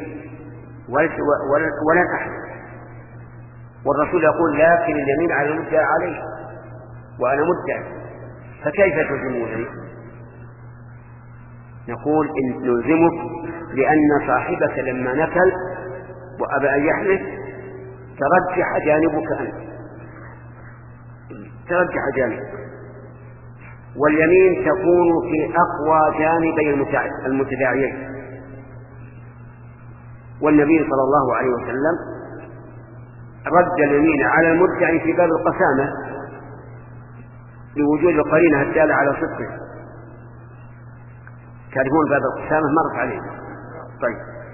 ولن أحلف، والرسول يقول لكن اليمين على المدعى عليه وأنا مدعي، فكيف تلزمونني؟ نقول إن نلزمك لأن صاحبك لما نكل وأبى أن يحلف ترجح جانبك أنت، ترجح جانبك، واليمين تكون في أقوى جانبي المتداعيين. والنبي صلى الله عليه وسلم رد اليمين على المدعي في باب القسامة لوجود القرينة الدالة على صدقه. تعرفون باب القسامة مرت عليه. طيب،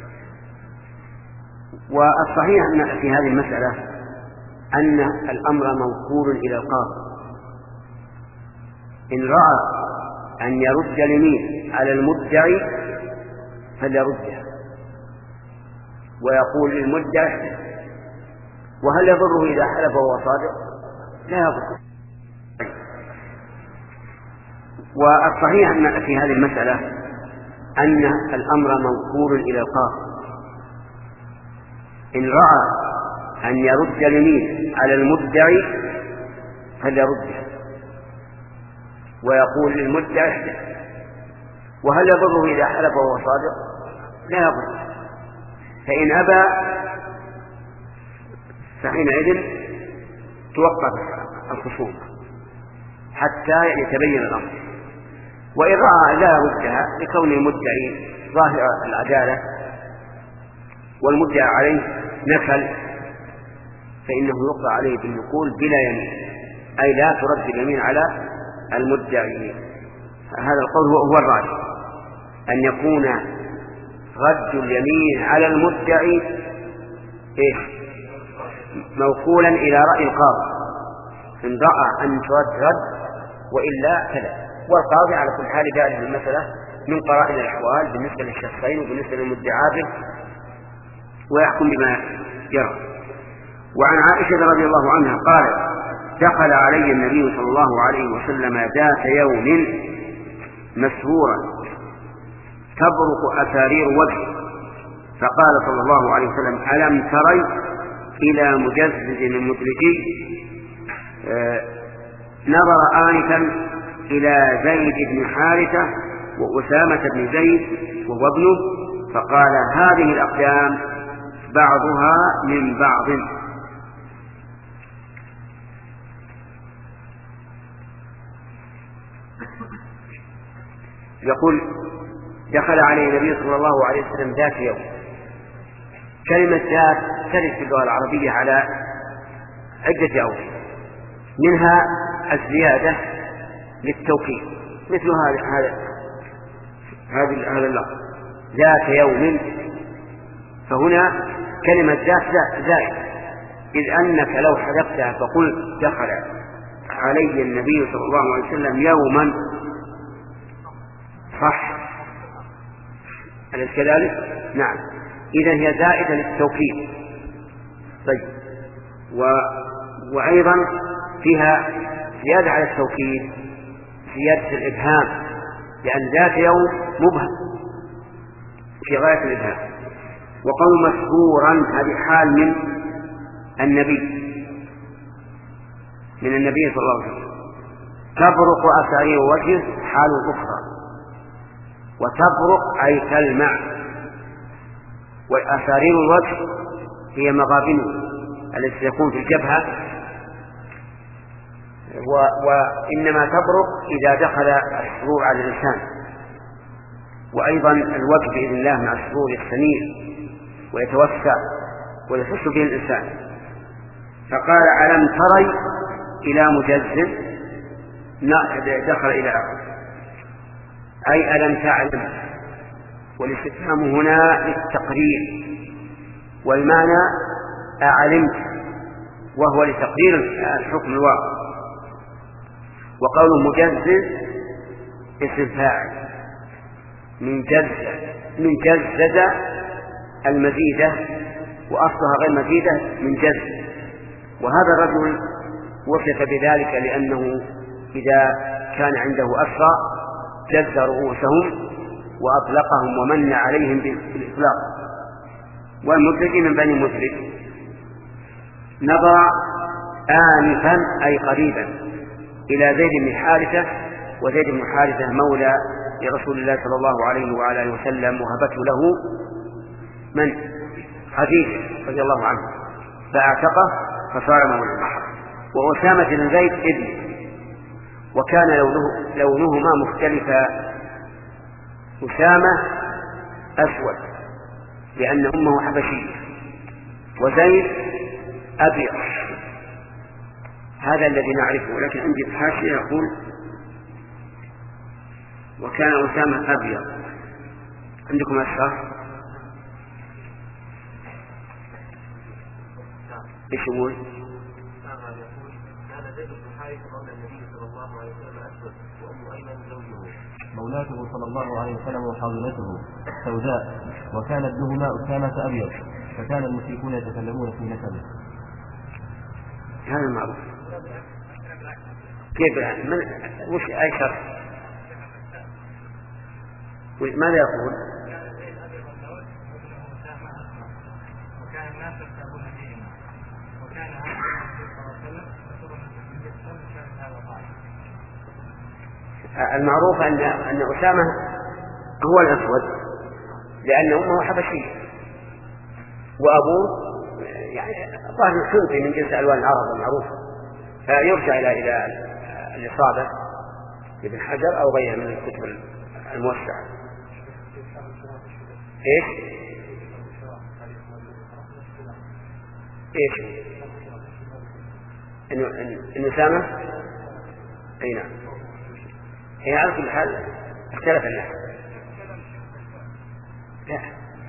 والصحيح أن في هذه المسألة أن الأمر موكول إلى القاضي، إن رأى أن يرد اليمين على المدعي فليردها ويقول للمدعي، وهل يضره إذا حلف وهو صادق؟ لا يضره. والصحيح أن في هذه المسألة أن الأمر موكول إلى القاضي، إن رأى أن يرد اليمين على المدعي فليردها ويقول للمدعي، وهل يضره إذا حلف وهو صادق؟ لا يضره. فإن أبى فحينئذ توقف الخصومة حتى يتبين الأمر. وإن رأى لا يردها لكون المدعي ظاهر العدالة والمدعى عليه نكل فإنه يقضى عليه بالنقول بلا يمين، أي لا ترد اليمين على المدعي. هذا القول هو الراجح، أن يكون رد اليمين على المدعي إيه؟ موكولا إلى رأي القاضي، إن رأى أن ترد رد وإلا كذا. والقاضي على كل حال جاء المسألة من قرائن الأحوال بالنسبة للشخصين وبالنسبة للمدعى به ويحكم بما يرى. وعن عائشة رضي الله عنها قالت: دخل علي النبي صلى الله عليه وسلم ذات يوم مسرورا تبرق أسارير وجهه، فقال صلى الله عليه وسلم: ألم تري إلى مجزز المدرجي؟ آه نظر آنفا إلى زيد بن حارثة وأسامة بن زيد وهو ابنه، فقال: هذه الأقدام بعضها من بعض. يقول: دخل عليه النبي صلى الله عليه وسلم ذات يوم. كلمة ذات ترد في اللغة العربية على عدة أوجه، منها الزيادة للتوكيد مثل هذا هذا هذا اللفظ ذات يوم، فهنا كلمة ذات زائد، إذ أنك لو حذفتها فقلت دخل علي النبي صلى الله عليه وسلم يوما صح، أليس كذلك؟ نعم، إذا هي زائدة للتوكيد. طيب، و... وأيضا فيها زيادة على التوكيد زيادة الإبهام، لأن ذات يوم مبهم في غاية الإبهام. وقول مسرورا هذه حال من النبي من النبي صلى الله عليه وسلم. تبرق أسارير وجهه حال أخرى، وتبرق أي تلمع، وأسارير الوجه هي مغابنه التي تكون في الجبهة، و... وإنما تبرق إذا دخل السرور على الإنسان. وأيضا الوجه بإذن الله مع السرور يستنير ويتوسع ويحس به الإنسان. فقال: ألم تري إلى مجزز؟ دخل إلى آخر، أي ألم تعلم، والاستفهام هنا للتقرير، والمعنى أعلمت، وهو لتقرير الحكم الواقع. وقول مجزز اسم فاعل من جز من جزز المزيدة، وأصلها غير مزيدة من جز. وهذا الرجل وصف بذلك لأنه إذا كان عنده أسرى جز رؤوسهم وأطلقهم ومن عليهم بالإطلاق، والمدرج من بني مدرج. نظر آنفا أي قريبا إلى زيد بن حارثة، وزيد بن حارثة مولى لرسول الله صلى الله عليه وعلى آله وسلم، وهبته له من خديجة رضي الله عنه فاعتقه فصار مولى. وأسامة بن زيد ابن، وكان لونه لونهما مختلفا، أسامة أسود لأن أمه حبشية، وزيد أبيض. هذا الذي نعرفه، لكن عندي الحاشية يقول وكان أسامة أبيض. عندكم أشرح؟ إيش يقول؟
كان زيد بن حارثة مولى النبي صلى الله عليه وسلم أسود، وأم أيمن زوجه مولاته صلى الله عليه وسلم وحاضنته سوداء، وكان ابنهما أسامة أبيض، فكان المشركون يتكلمون في نسبه.
هذا المعروف. كيف من وش أي شرط؟ ماذا يقول؟ المعروف أن أن أسامة هو الأسود لأن أمه حبشية، وأبوه يعني ظاهر حنفي من جنس ألوان العرب المعروفة، فيرجع إلى إلى الإصابة ابن حجر أو غيرها من الكتب الموسعة. إيش؟ إيش؟ إنه إنه أسامة؟ أي نعم. هي على كل حال اختلف الناس. لا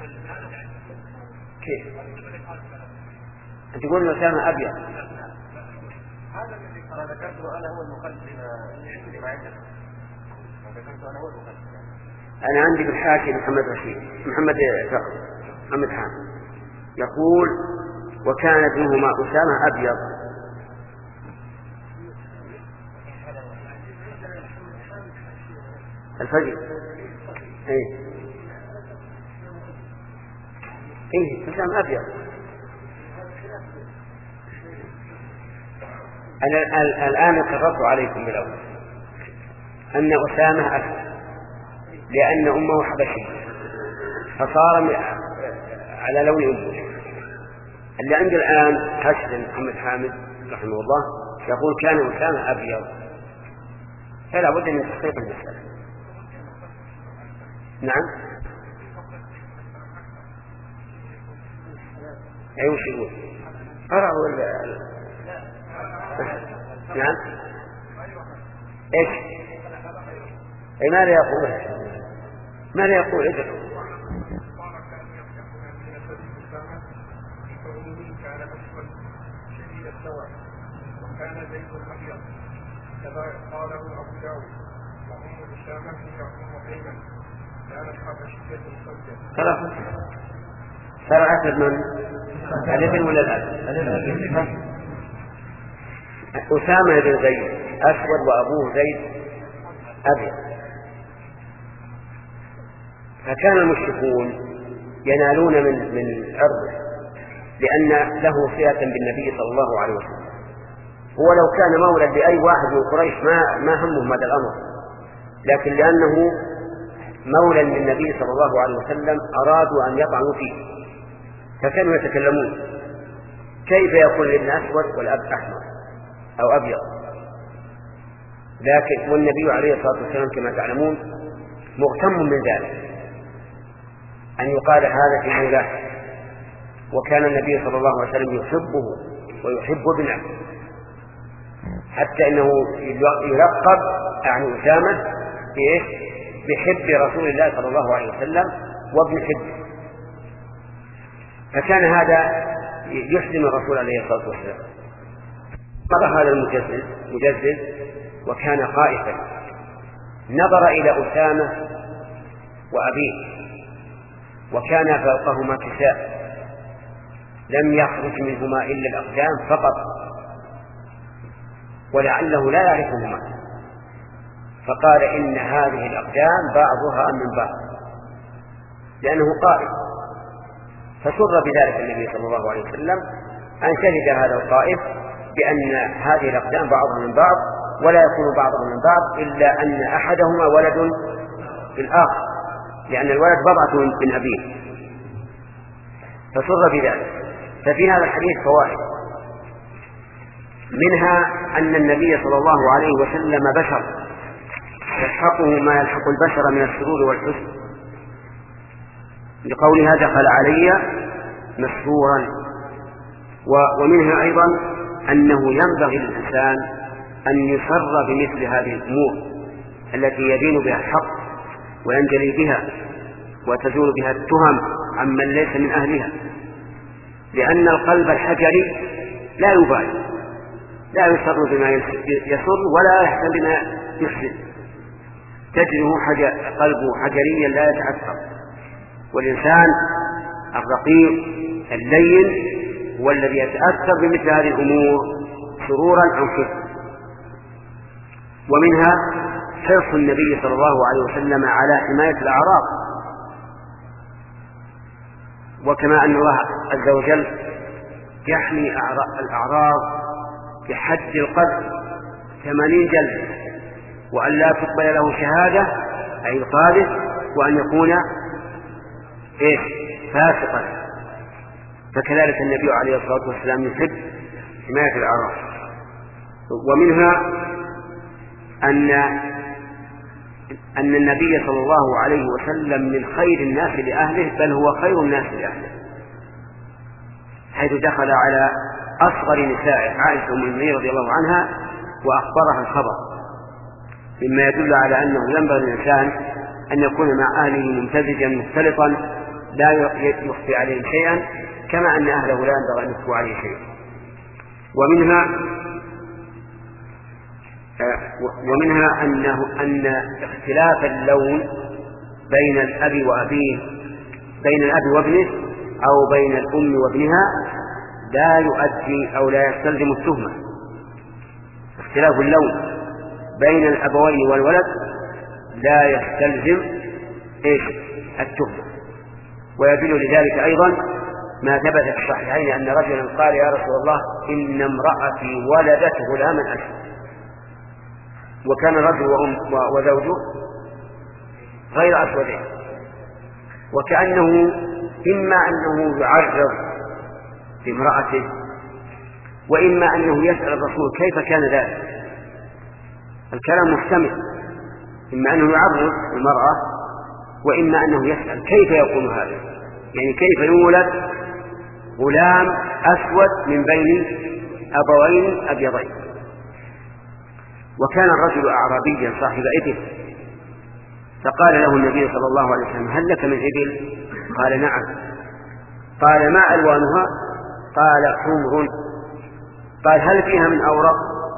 كيف؟ أنت تقول إن أسامة أبيض.
هذا الذي أنا ذكرته أنا هو المخلد لما عندنا. ذكرته أنا هو المخلد.
أنا عندي بالحاكي محمد رشيد محمد فقر محمد حامد يقول وكان ابنهما أسامة أبيض. الفجر ايه ايه أسامة أبيض. أنا الآن اقررت عليكم بالأول أن أسامة أسود لأن أمه حبشية فصار على لون أمه. اللي عندي الآن حسن محمد حامد رحمه الله يقول كان أسامة أبيض، فلا بد من تحقيق المسألة. نعم أي وش يقول؟ قرأوا ال نعم إيش؟ أي ماذا يقول؟ ماذا يقول؟ إذن
وكان زيد الأبيض كذا قاله أبو داود وأم أسامة هي أم أيمن كانت حبشية سوداء.
خلاص صار عسل من الابن ولا الأب؟ أسامة بن زيد أسود وأبوه زيد أبيض. فكان المشركون ينالون من من عرضه لأن له صلة بالنبي صلى الله عليه وسلم. هو لو كان مولى لأي واحد من قريش ما ما همهم هذا الأمر، لكن لأنه مولى للنبي صلى الله عليه وسلم أرادوا أن يطعنوا فيه، فكانوا يتكلمون كيف يكون الابن أسود والأب أحمر أو أبيض. لكن والنبي عليه الصلاة والسلام كما تعلمون مغتم من ذلك أن يقال هذا في مولاه، وكان النبي صلى الله عليه وسلم يحبه ويحب ابنه حتى إنه يلقب عن أسامة بحب رسول الله صلى الله عليه وسلم وابن حبه. فكان هذا يحزن الرسول عليه الصلاة والسلام. قرأ هذا المجزز مجزز وكان خائفا، نظر إلى أسامة وأبيه وكان فوقهما كساء لم يخرج منهما إلا الأقدام فقط ولعله لا يعرفهما، فقال إن هذه الأقدام بعضها من بعض، لأنه قائل. فسر بذلك النبي صلى الله عليه وسلم أن شهد هذا القائل بأن هذه الأقدام بعضها من بعض، ولا يكون بعضها من بعض إلا أن أحدهما ولد بالآخر، لأن الولد بضعة من أبيه، فسر بذلك. ففي هذا الحديث فوائد، منها أن النبي صلى الله عليه وسلم بشر يلحقه ما يلحق البشر من السرور والحزن، لقولها دخل علي مسرورا. ومنها أيضا أنه ينبغي للإنسان أن يسر بمثل هذه الأمور التي يدين بها الحق وينجلي بها وتزول بها التهم عمن ليس من أهلها، لأن القلب الحجري لا يبالي، لا يسر بما يسر ولا يحزن بما يحزن، تجده حجر قلبه حجريا لا يتأثر. والإنسان الرقيق اللين هو الذي يتأثر بمثل هذه الأمور سرورا أو حزنا. ومنها حرص النبي صلى الله عليه وسلم على حماية الأعراض، وكما أن الله عز وجل يحمي الأعراض بحد القذف ثمانين جلد، وأن لا تقبل له شهادة أي القاذف، وأن يكون إيه فاسقا. فكذلك النبي عليه الصلاة والسلام يحب حماية الأعراض. ومنها أن أن النبي صلى الله عليه وسلم من خير الناس لأهله، بل هو خير الناس لأهله، حيث دخل على أصغر نساء عائشة أم المؤمنين رضي الله عنها وأخبرها الخبر، مما يدل على أنه ينبغي للإنسان أن يكون مع أهله ممتزجا مختلطا لا يخفي عليهم شيئا، كما أن أهله لا ينبغي أن يخفوا عليه شيئا. ومنها ومنها أنه أن اختلاف اللون بين الأب وأبيه، بين الأب وابنه أو بين الأم وابنها لا يؤدي أو لا يستلزم التهمة. اختلاف اللون بين الأبوين والولد لا يستلزم إيش التهمة. ويدل لذلك أيضا ما ثبت في الصحيحين أن رجلا قال يا رسول الله إن امرأتي ولدت غلاما أسود، وكان الرجل وزوجه غير أسودين، وكأنه إما أنه يعرض بامرأته، وإما أنه يسأل الرسول كيف كان ذلك. الكلام محتمل، إما أنه يعرض المرأة، وإما أنه يسأل كيف يكون هذا، يعني كيف يولد غلام أسود من بين أبوين أبيضين. وكان الرجل أعرابيا صاحب إبل، فقال له النبي صلى الله عليه وسلم هل لك من إبل؟ قال نعم. قال ما ألوانها؟ قال حمر. قال هل فيها من أورق؟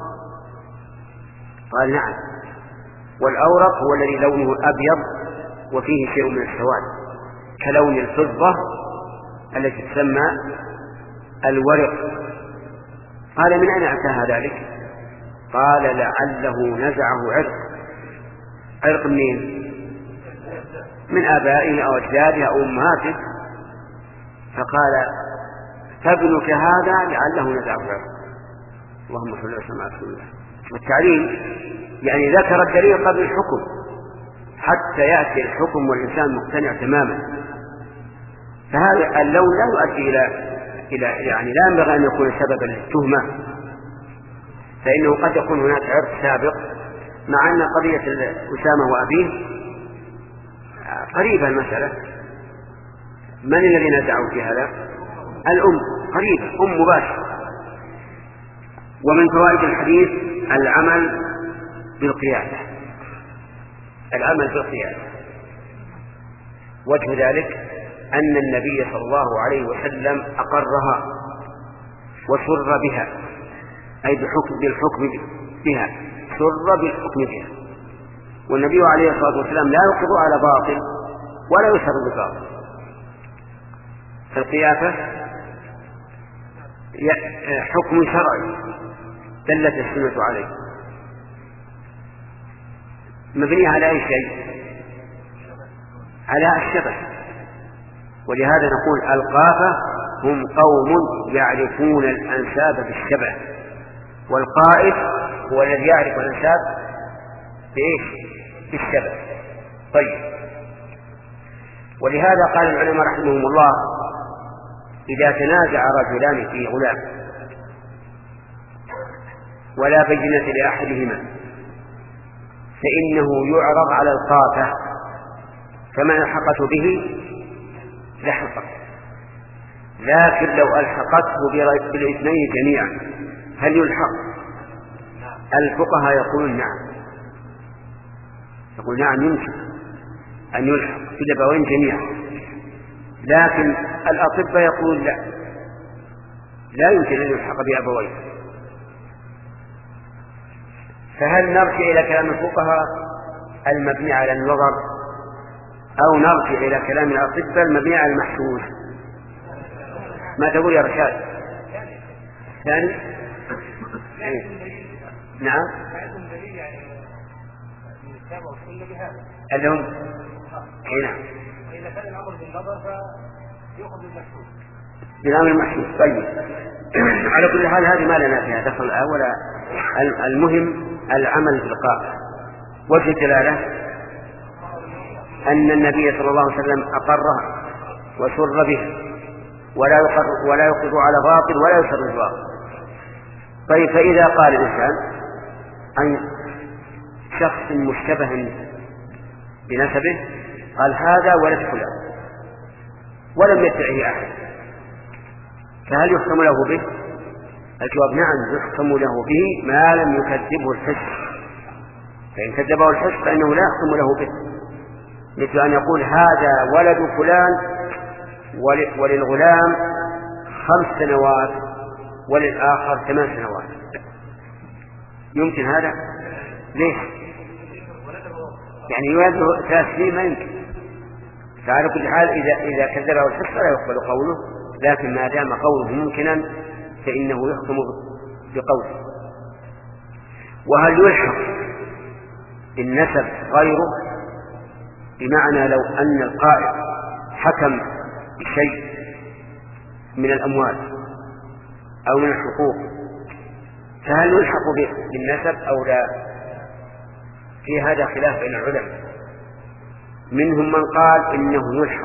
قال نعم. والأورق هو الذي لونه أبيض وفيه شيء من السواد كلون الفضة التي تسمى الورق. قال من أين أتاها ذلك؟ قال لعله نزعه عرق. عرق منين؟ من آبائه أو أجداده أو أمهاته. فقال فابنك هذا لعله نزعه عرق. اللهم صل وسلم على رسول الله. والتعليل يعني ذكر الدليل قبل الحكم حتى يأتي الحكم والإنسان مقتنع تماما. فهذا اللون لا يؤدي إلى إلى يعني لا ينبغي أن يكون سببا للتهمة، فإنه قد يكون هناك عرق سابق، مع أن قضية أسامة وأبيه قريبة المسألة. من الذي نزعه في هذا؟ الأم، قريبة، أم مباشرة. ومن فوائد الحديث العمل بالقياس، العمل بالقياس. وجه ذلك أن النبي صلى الله عليه وسلم أقرها وسر بها، أي بحكم بالحكم بها، سر بالحكم بها. والنبي عليه الصلاة والسلام لا يقر على باطل ولا يسر بباطل. فالقيافة حكم شرعي دلت السنة عليه. مبنية على أي شيء؟ على الشبه. ولهذا نقول القافة هم قوم يعرفون الأنساب بالشبه، والقائف هو الذي يعرف الأنساب بإيش؟ بالشبه. طيب، ولهذا قال العلماء رحمهم الله إذا تنازع رجلان في غلام ولا بينة لأحدهما فإنه يعرض على القافة، فمن ألحقته به لحقه. لكن لو ألحقته بالاثنين جميعا هل يلحق؟ الفقهاء يقولون نعم، يقول نعم يمكن أن يلحق في الأبوين جميعا، لكن الأطباء يقولون لا، لا يمكن أن يلحق بأبوين. فهل نرجع إلى كلام الفقهاء المبني على النظر أو نرجع إلى كلام الأطباء المبني على المحسوس؟ ما تقول يا رشاد؟ ثاني؟ نعم. اللهم نعم.
إذا كان الأمر بالنظر فيأخذ بالمحسوس.
بالأمر المحسوس. طيب، على كل حال هذه ما لنا فيها دخل الآن ولا. المهم العمل بالقافة. وجه الدلالة أن النبي صلى الله عليه وسلم أقرها وسر به، ولا يقر ولا يقر على باطل ولا يسر الباطل. طيب، فإذا قال الإنسان عن شخص مشتبه بنسبه قال هذا ولد فلان ولم يدعه أحد، فهل يحكم له به؟ الجواب نعم، يحكم له به ما لم يكذبه الحس، فإن كذبه الحس فإنه لا يحكم له به، مثل أن يقول هذا ولد فلان وللغلام خمس سنوات وللآخر ثمان سنوات. يمكن هذا؟ ليش؟ يعني يولد ثلاث سنين ما يمكن. فعلى كل حال إذا إذا كذبه الحس فلا يقبل قوله، لكن ما دام قوله ممكنا فإنه يحكم بقوله. وهل يلحق النسب غيره؟ بمعنى لو أن القائد حكم بشيء من الأموال أو من الحقوق فهل يلحق بالنسب أو لا؟ في هذا خلاف بين العلماء، منهم من قال إنه يلحق،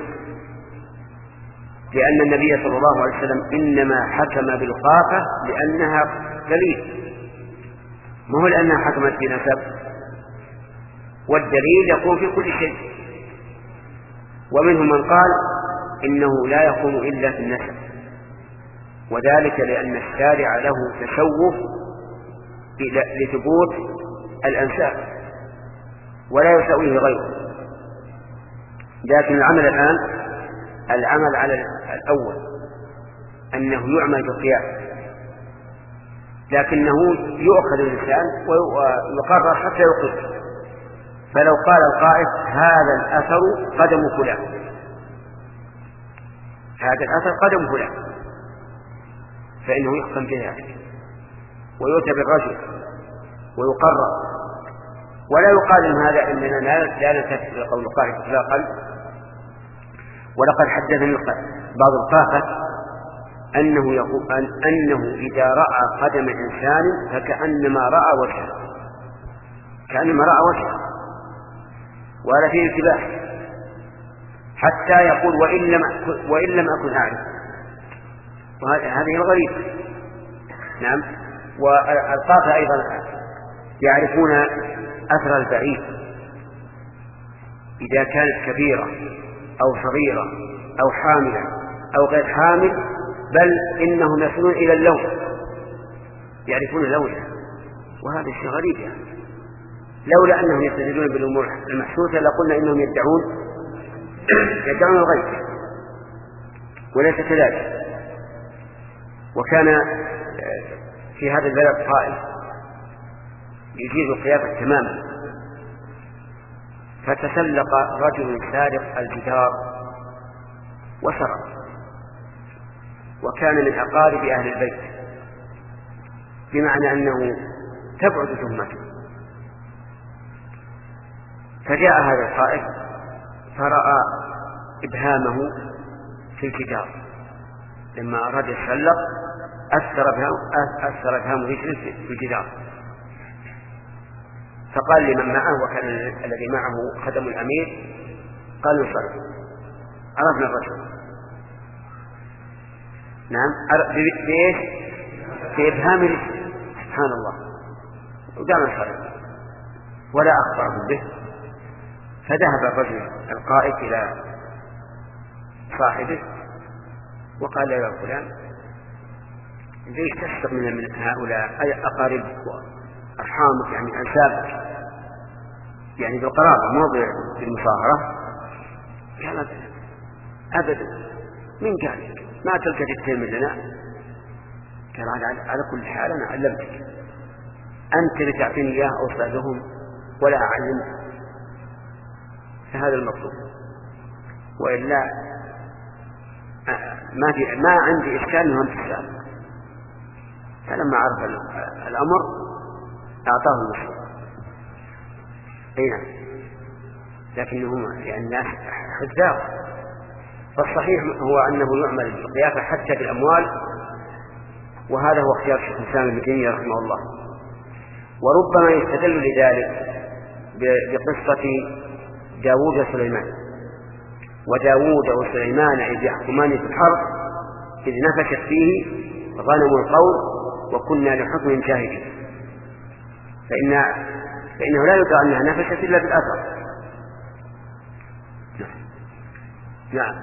لأن النبي صلى الله عليه وسلم إنما حكم بالقافة لأنها دليل، ما هو لأنها حكمت بنسب، والدليل يكون في كل شيء. ومنهم من قال إنه لا يكون إلا في النسب، وذلك لأن الشارع له تشوف لثبوت الأنساب ولا يساويه غيره. لكن العمل الآن العمل على الأول أنه يعمل بالقياس، لكنه يؤخذ الإنسان ويقرر حتى يقر. فلو قال القائد هذا الأثر قدم فلان، هذا الأثر قدم فلان، فإنه يحكم بذلك ويؤتى بالرجل ويقرر، ولا يقال إن هذا إننا لا نلتفت إلى قول القائد إطلاقا. ولقد حدثني بعض القافة أنه يقول أن أنه إذا رأى قدم إنسان فكأنما رأى وجهه، كأنما رأى وجهه، وهذا فيه انتباه، حتى يقول وإن لم وإن لم أكن أعرف، وهذه الغريب. نعم. والقافة أيضا يعرفون أثر البعيد إذا كانت كبيرة أو صغيرة أو حاملة أو غير حامل، بل إنهم يصلون إلى اللون، يعرفون لونها، وهذا الشيء غريب يعني. لولا أنهم يستدلون بالأمور المحسوسة لقلنا إنهم يدعون يدعون الغيب، وليس كذلك. وكان في هذا البلد قائل يجيز القيافة تماما، فتسلق رجل سارق الجدار وسرق، وكان من أقارب أهل البيت، بمعنى أنه تبعد تهمته. فجاء هذا القائد فرأى إبهامه في الجدار، لما أراد يتسلق أثر إبهام رجله في الجدار، فقال لمن معه، وكان الذي معه خدم الأمير، قال انصرف، عرفنا الرجل. نعم، بإيش؟ بإبهام رجله، سبحان الله، وقام انصرف ولا أخبرهم به. فذهب الرجل القائد إلى صاحبه وقال له: يا فلان، ليش تسرق من هؤلاء أي أقارب أرحامك، يعني أنسابك، يعني بالقرابة مو بالمصاهرة؟ قال: أبدا، من قال ما تلتفت تهمل لنا؟ قال: على كل حال أنا علمتك، أنت اللي تعطيني إياه أستاذهم ولا أعلمك، فهذا المطلوب، وإلا ما في ما عندي إشكال أنه أنت السابق. فلما عرف الأمر أعطاه المشروع. أي نعم، لكنه يعني الناس حذار. فالصحيح هو أنه يعمل بالقيافة حتى بالأموال، وهذا هو اختيار شيخ الإسلام ابن تيمية رحمه الله. وربما يستدل لذلك بقصة داود وسليمان. وداود وسليمان إذ يحكمان في الحرب إذ نفشت فيه غنم القوم وكنا لحكم شاهدين، فإن فإنه لا يدرى أنها نفشت إلا بالأثر. نعم.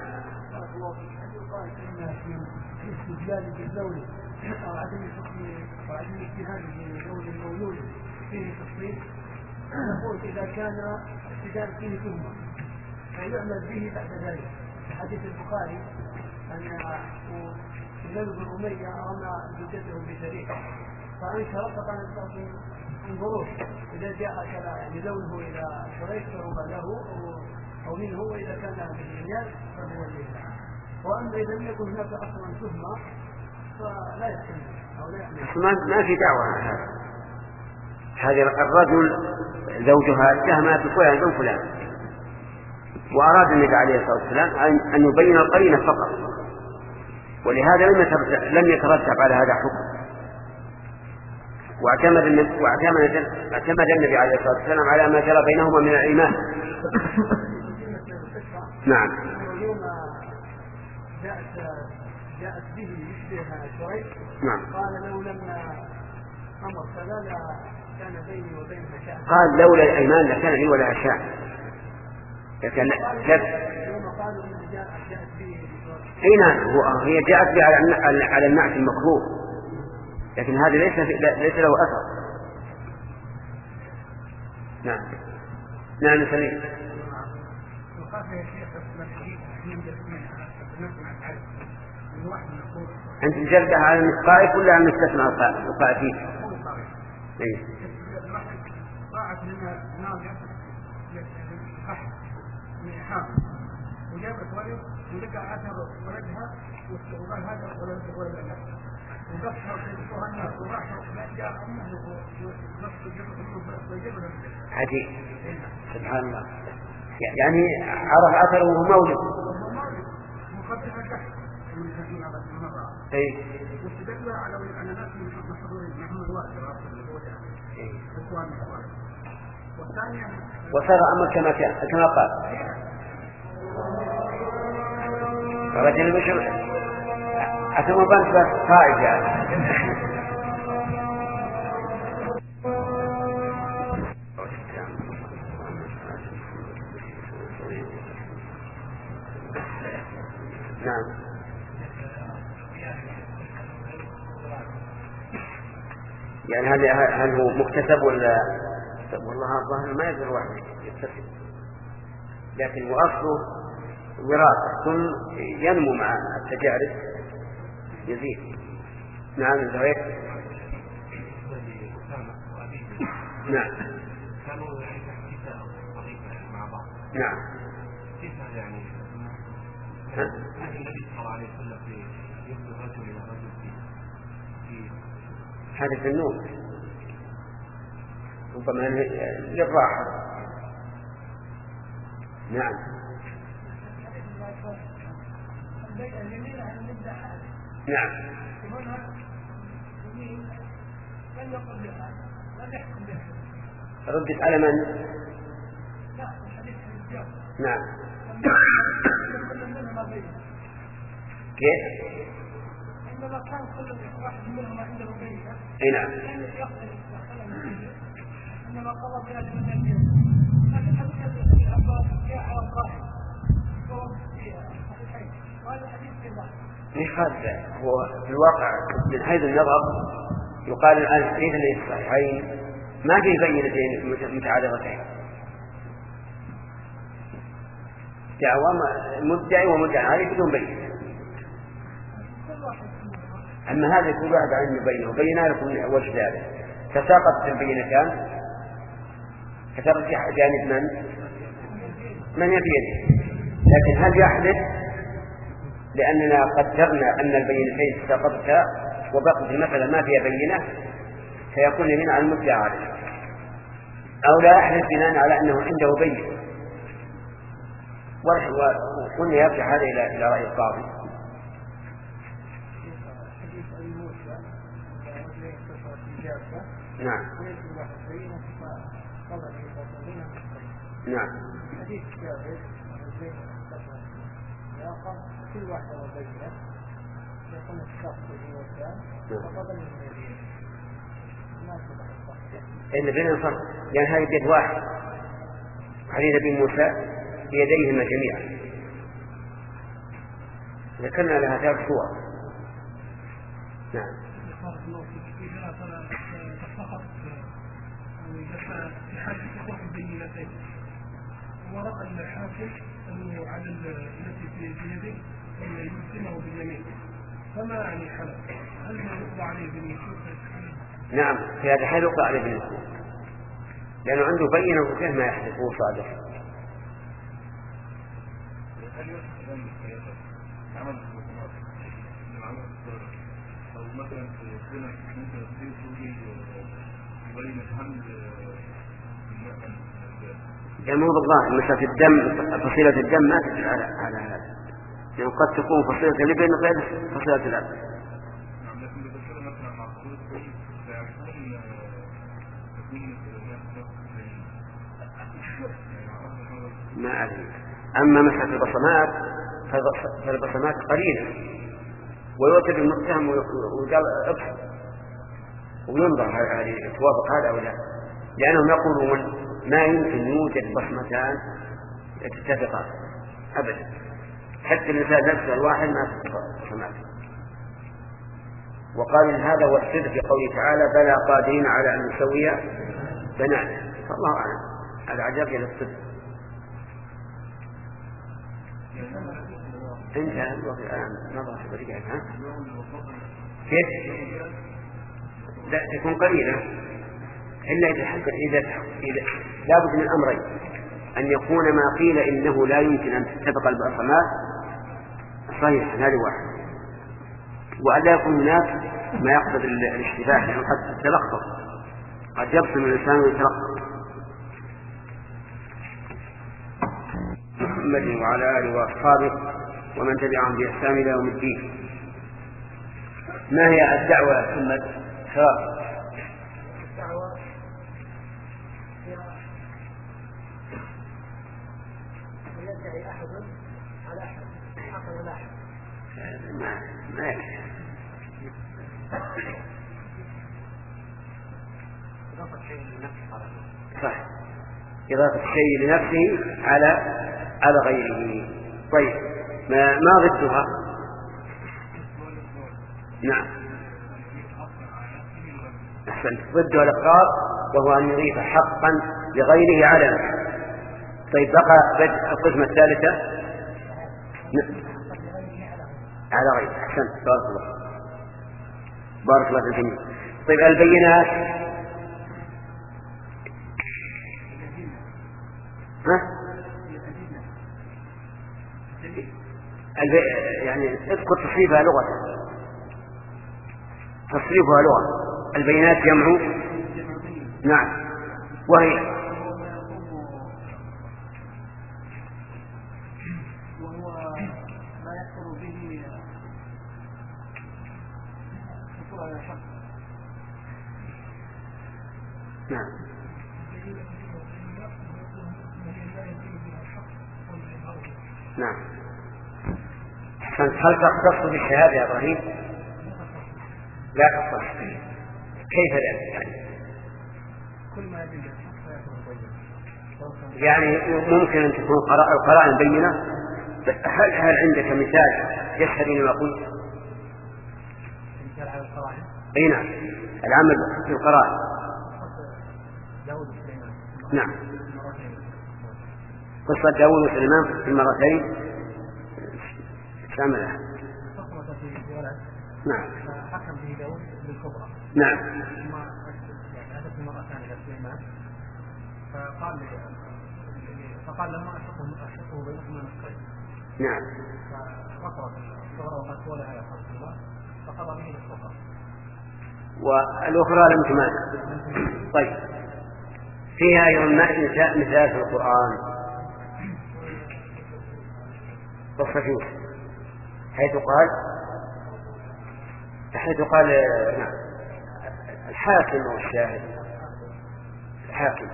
أو عدم الحكم وعدم الاجتهاد بقول المولود فيه تصريف، نقول إذا كان اجتهاد فيه تهمة فيعمل به بعد ذلك. في حديث البخاري أن هلال بن أمية رمى زوجته بسريع فأنكر فقال الناس انظروه إذا جاء كذا يعني لونه إلى شريك فرمى له أو منه، وإذا كان بالإنياب فهو لله. وأما إذا لم يكن هناك أصلا تهمة فلا يحتمل.
ما ما في دعوة هذا. هذا الرجل زوجها اتهمها بفلان أو فلان، وأراد النبي عليه الصلاة والسلام أن يبين القرينة فقط، ولهذا لم يترتب على هذا حكم. واعتمد النبي واعتمد اعتمد النبي عليه الصلاة والسلام على ما جرى بينهما من الإيمان. نعم.
جاءت به يشبه شريك،
نعم.
قال لو لما أمر فلا كان بيني وبينها شأن.
قال لولا الأيمان لكان لي ولها شأن. لكن لا
قالوا إن جاءت به.
أي نعم، هي جاءت به على على النعت المكروه، لكن هذا ليس ليس له أثر. نعم. نعم سليم. أنت تجلدها على المسقائف ولا على المستثنى القائفين؟ إيه.
وجابت ولد ولقى أثر ولدها وقال هذا ولا ولا لا وقصها في الناس وراحوا لا جاء أمه ونص جبل
عجيب سبحان الله. يعني عرف أثره وهو مولد.
مقدمة كحف من الذين على المرة.
إيه.
واستدل على أن الناس من محضور محمد واحد
إيه.
والثانية
وصار أمر كما كان كما قال. رجل بشر أتم بنت بس قائد يعني. نعم. يعني هل هل هو مكتسب ولا والله الظاهر ما يقدر واحد يكتسب، لكن وأصله وراثة ثم ينمو مع التجارب يزيد. نعم الزهير. نعم.
كانوا يعني تحديثا طريقة مع بعض.
نعم.
كيف يعني؟
ها؟
النبي صلى الله عليه وسلم في يبدو رجل إلى رجل في
هذا في النوم ربما للراحة نعم. نعم. ردت على من؟ نعم. كيف؟
عندما كان كل واحد منهم عنده بينه.
اي نعم.
عندما قضى بهذه المدينة لكن حديث الأبواب جاء على الظاهر وهو في الصحيحين وهذا حديث في الله.
هذا هو في الواقع من حيث النظر يقال الآن الحديث الذي في الصحيحين ما فيه بينتين متعارضتين، دعوى مدعي ومدعي عليه بدون بينة. أما هذا كل واحد عنده بينه وبينا لكم وجه ذلك، تساقط البينتان تساقط جانب من؟ من يبين. لكن هل يحدث لأننا قدرنا أن البينتين تساقطتا وبقت المسألة ما فيها بينة فيكون يمين على المدعى عليه، أو لا يحدث بناء على أنه عنده بينة؟ وقلنا يرجع هذا إلى إلى رأي القاضي. نعم. نعم.
حديث جابر كل واحد بينه يكون الشخص به والثاني وقبل المدينة ما تبقى الصحيح.
إن بين الفرق يعني هذه بيد واحد حديث ابن موسى بيديهما جميعا ذكرنا لها ثلاث صور. نعم.
ورأى الحاكم أنه على التي في يده أن يلزمه باليمين فما يعني حلف هل يقضى عليه بالنشوء؟
نعم في هذا الحال يقضى عليه بالنشوء لأنه عنده بينة وكيف ما يحلف هو صادق.
أو مثلا في سنة ممكن تصير يبين الحمل
جمهور الله مسألة الدم فصيلة الدم ما تدل على على هذا لأنه قد تكون فصيلة اللبن غير فصيلة الأب.
نعم لكن بذكر مثلا مع فصيلة فيكون
ما أدري. أما مسألة البصمات فالبصمات قليلة ويوجد المتهم ويقال ابحث وينظر هل توافق هذا أو لا، لأنهم يقولون ما يمكن يوجد بصمتان تتفقان أبدا حتى الإنسان نفسه الواحد ما تتفق بصمات. وقال هذا هو السر في قوله تعالى بلى قادرين على أن نسوي بنانا. فالله أعلم هذا عجب إلى الصدق. انتهى الوقت الآن نظرة بريئة ها كيف؟ لا تكون قليلة إلا إذا حق إذا إذا لابد من الأمرين أن يكون ما قيل إنه لا يمكن أن تتفق البصمات صحيح هذا واحد، وألا يكون هناك ما يقصد الاشتباه لأنه قد تلخبط قد يبصم الإنسان ويتلخبط. محمد وعلى آله وأصحابه ومن تبعهم بإحسان إلى يوم الدين. ما هي الدعوة يا محمد؟ شراب
الدعوة هي يدعي أحد على أحد حقا ولا أحد
ما ما يكفي.
إضافة شيء لنفسه
صح إضافة الشيء لنفسه على على غيره. طيب ما ما ضدها؟ نعم أحسنت ضدها الإقرار وهو أن يضيف حقا لغيره على نفسه. طيب بقى القسمة الثالثة على غيره. أحسنت بارك الله بارك الله في الجميع. طيب البينات ها؟ البي... يعني اذكر تصريفها لغة تصريفها لغة. البينات جمع نعم وهي
وهو ما يحصل به حصول على الحق.
نعم. نعم. هل تختص بالشهادة يا إبراهيم؟ لا تختص. كيف ذلك يعني؟
كل ما يدل
يعني ممكن أن تكون القرائن بينة، هل هل عندك مثال يشهد لما قلت؟
مثال على القرائن؟
أي نعم، العمل في القرائن.
داود وسليمان.
نعم. قصة داود وسليمان في المرتين شاملة.
فصلت في ولد.
نعم.
حكم به داود بالكبرى.
نعم.
ثم أتت المرة ثانية سليمان فقال فقال له ما أشقه أشقه بينكما نصفين.
نعم.
ففقرت الصغرى وقد ولها يا خلق الله فقضى به الصغرى.
والأخرى لم تمانع. طيب. فيها أيضا مثال في القرآن قصة يوسف حيث قال حيث قال نعم الحاكم أو الشاهد الحاكم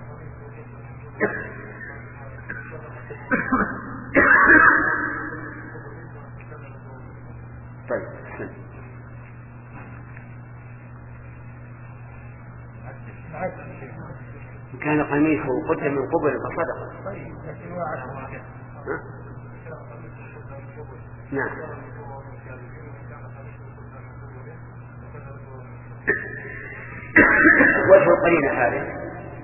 طيب كان قميصه قد من قبل فصدق. نعم. وجه القرينة هذه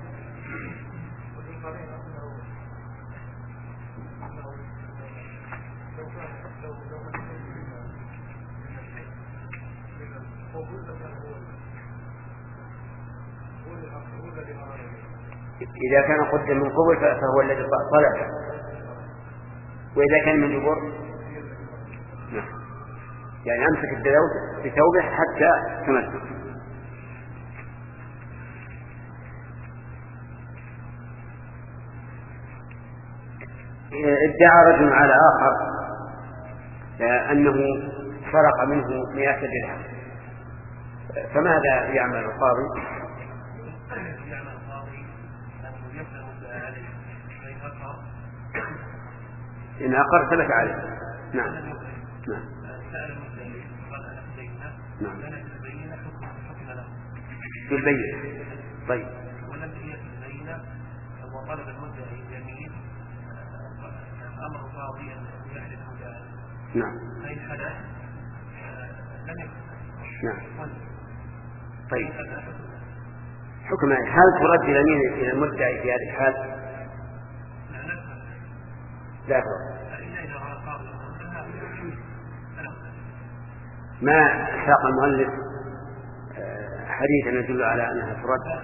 إذا كان قد من قبل فهو الذي طلب، وإذا كان من دبر يعني أمسك بثوبه حتى تمسك. ادعى رجل على آخر أنه سرق منه مئة درهم، فماذا يعمل القاضي؟
يعمل القاضي أنه يسأل عليه فإن أقر
إن أقر ثبت عليه. نعم. نعم.
سأل المدعي قال أنا بينة.
نعم.
لم يتبين حكم حكم له.
بالبينة. طيب.
ولم يتبين وطلب المدعي اليمين أمر القاضي أن يحدث مدعي.
نعم.
فإن حدث لم يكن.
نعم. طيب. حكم هل ترد اليمين إلى المدعي في هذه الحال؟ لا ترد. ما ساق المؤلف حديثا يدل على أنها ترد.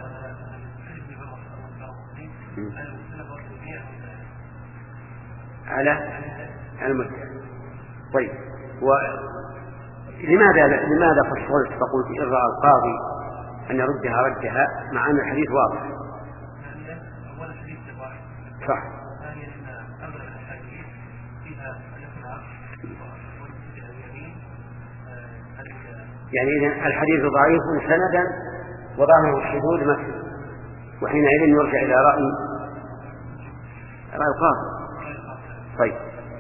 على المدعي. طيب. ولماذا لماذا فصلت فقلت إن رأى القاضي أن يردها ردها مع أن الحديث واضح؟ صح. يعني إذن الحديث ضعيف سندا وظاهر الشذوذ مثل، وحينئذ يرجع إلى رأي رأي القاضي. طيب.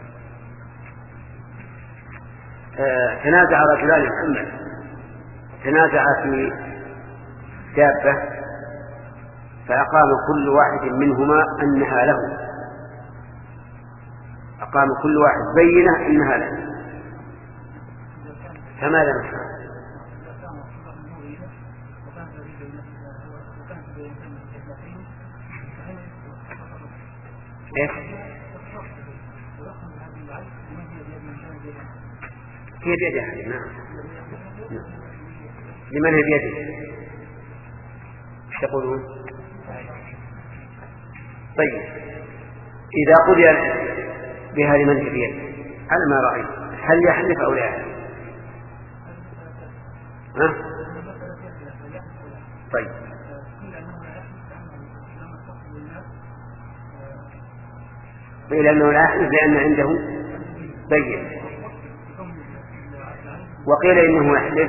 آه تنازع رجلان محمد تنازع في دابة فأقام كل واحد منهما أنها له، أقام كل واحد بينه أنها له، فماذا نفعل؟ إيش؟ هي بيد أحد. نعم. لمن هي بيده؟ ايش تقولون؟ طيب إذا قضي بها لمن هي بيده على ما رأيت هل يحلف أو لا يحلف؟ ها؟ طيب. قيل أنه لا يحلف لأن عنده بين، وقيل إنه يحلف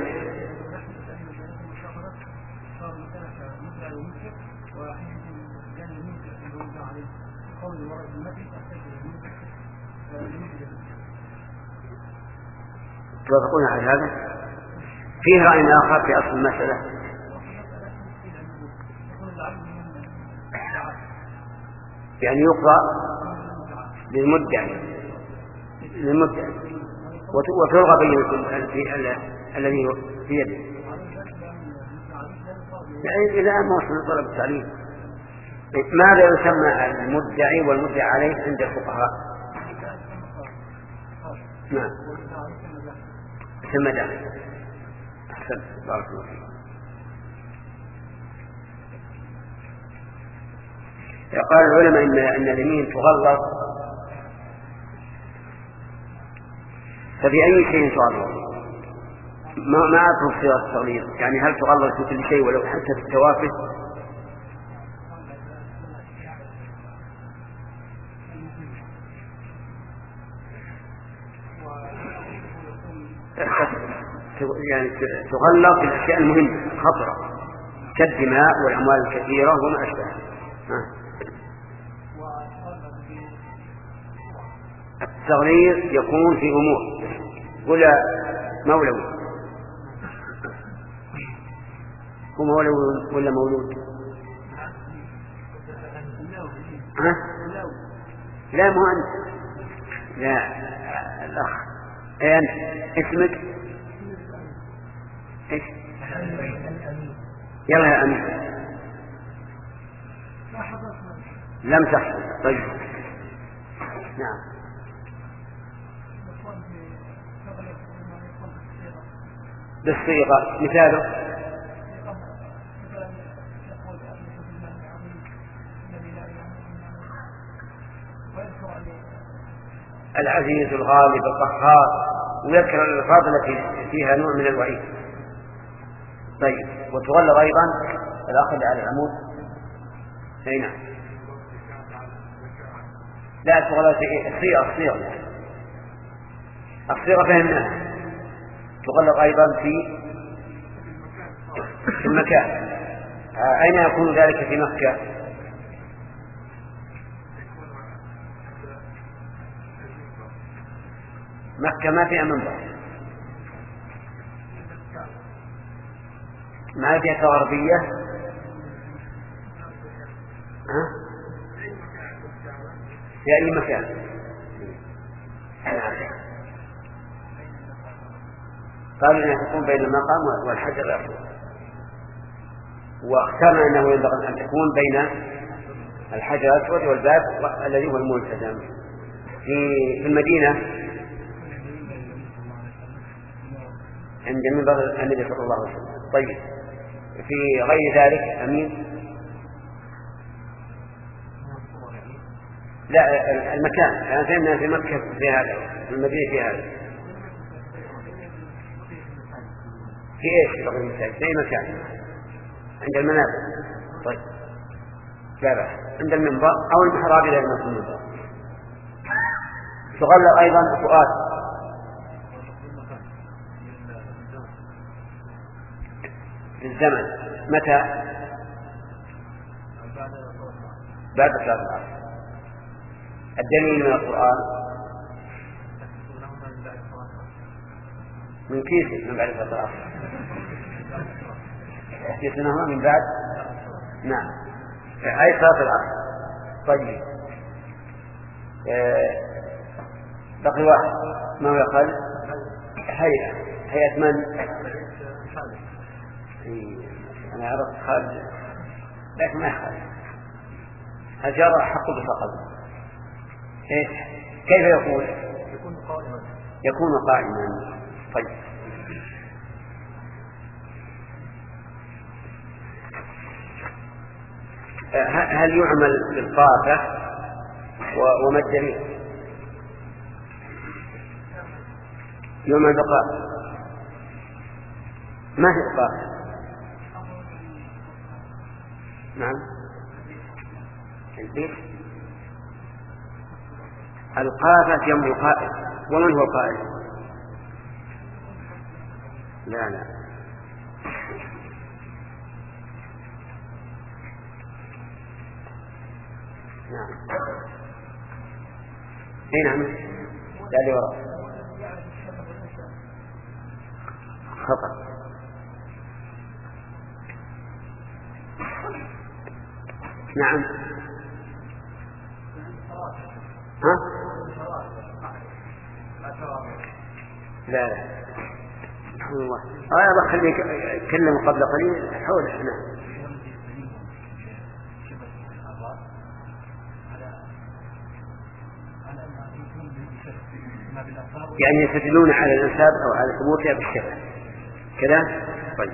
توافقون على هذا. فيه رأي آخر في أصل المسألة، يعني يقرأ للمدعي للمدعي وتلغى بينة الذي في يده، يعني إذا ما وصل طلب التعليم. ماذا يسمى المدعي والمدعي عليه عند الفقهاء؟ نعم يسمى داخل. أحسن بارك الله فيك. قال العلماء إن أن اليمين تغلظ، ففي أي شيء تغلظ؟ ما ما أعرف صيغة التغليظ، يعني هل تغلظ في كل شيء ولو حتى في التوافه؟ يعني تغلظ في الأشياء المهمة الخطرة كالدماء والأموال الكثيرة وما أشبهها. التغليظ يكون في أمور ولا مولوي، هو مولوي ولا مولود؟ ها؟ لا مو أنت، لا الأخ. أي أنت اسمك إيش؟ يلا يا أمين. لم تحصل. طيب نعم. بالصيغة مثاله العزيز الغالب القهار، ويذكر الألفاظ التي فيها نوع من الوعيد. طيب وتغلظ أيضا الأخذ على العمود. أي نعم. لا تغلظ الصيغة الصيغة الصيغة فهمناها. تغلظ أيضا في في المكان. أين يكون ذلك؟ في مكة. مكة ما فيها منبر، ما فيها كغربية. ها؟ في أي مكان. قالوا أنها تكون بين المقام والحجر الأسود، واخترنا أنه ينبغي أن تكون بين الحجر الأسود والباب الذي هو الملتزم. في المدينة عند منبر النبي صلى الله عليه وسلم. طيب في غير ذلك أمين؟ لا المكان، أنا فهمنا في مكة في هذا، في المدينة في هذا، في إيش بغير المساجد؟ في أي مكان؟ عند المنابر. طيب لا بأس عند المنبر أو المحراب إلى المنبر. تغلق أيضا فؤاد في الزمن. متى؟ بعد صلاة العصر. الدليل من القرآن من كيس من بعد صلاة العصر. كيسنهما من بعد. نعم أي صلاة العصر. طيب آه بقي واحد ما هو يقل هيئة. هيئة من؟ أنا عرفت خالد لكن ما خالد. الجار حق بفقد. إيش كيف يقول؟
يكون قائما.
يكون قائما. طيب هل يعمل بالقافة وما الدليل؟ يعمل بالقافة. ما هي القافة؟ نعم البيت القافة جمع قائل. ومن هو القائل؟ لا لا نعم اي نعم لا لي وراء خطأ. نعم ها؟ لا لا الحمد لله. آه خليك كلم قبل قليل حول احنا يعني يستدلون على الانساب او على ثبوتها بالشبه كذا. طيب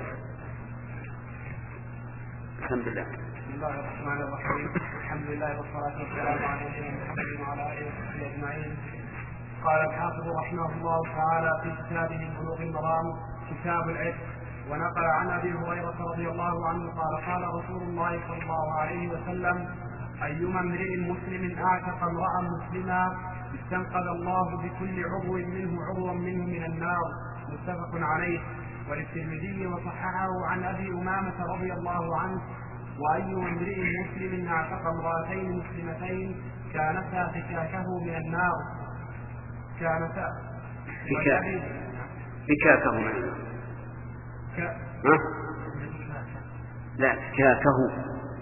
الحمد لله.
بسم الله الرحمن الرحيم. الحمد لله والصلاة والسلام على نبينا محمد وعلى آله وصحبه أجمعين. قال الحافظ رحمه الله تعالى في كتابه بلوغ المرام كتاب العتق، ونقل عن أبي هريرة رضي الله عنه قال قال رسول الله صلى الله عليه وسلم: أيما امرئ مسلم أعتق امرأ مسلما استنقذ الله بكل عضو منه عضوا منه من النار. متفق عليه. وللترمذي وصححه عن أبي أمامة رضي الله عنه: وأي امرئ مسلم اعتق امرأتين مسلمتين كانتا فكاكه من النار. كانتا
فكاكه من النار. ها؟ لا فكاكه.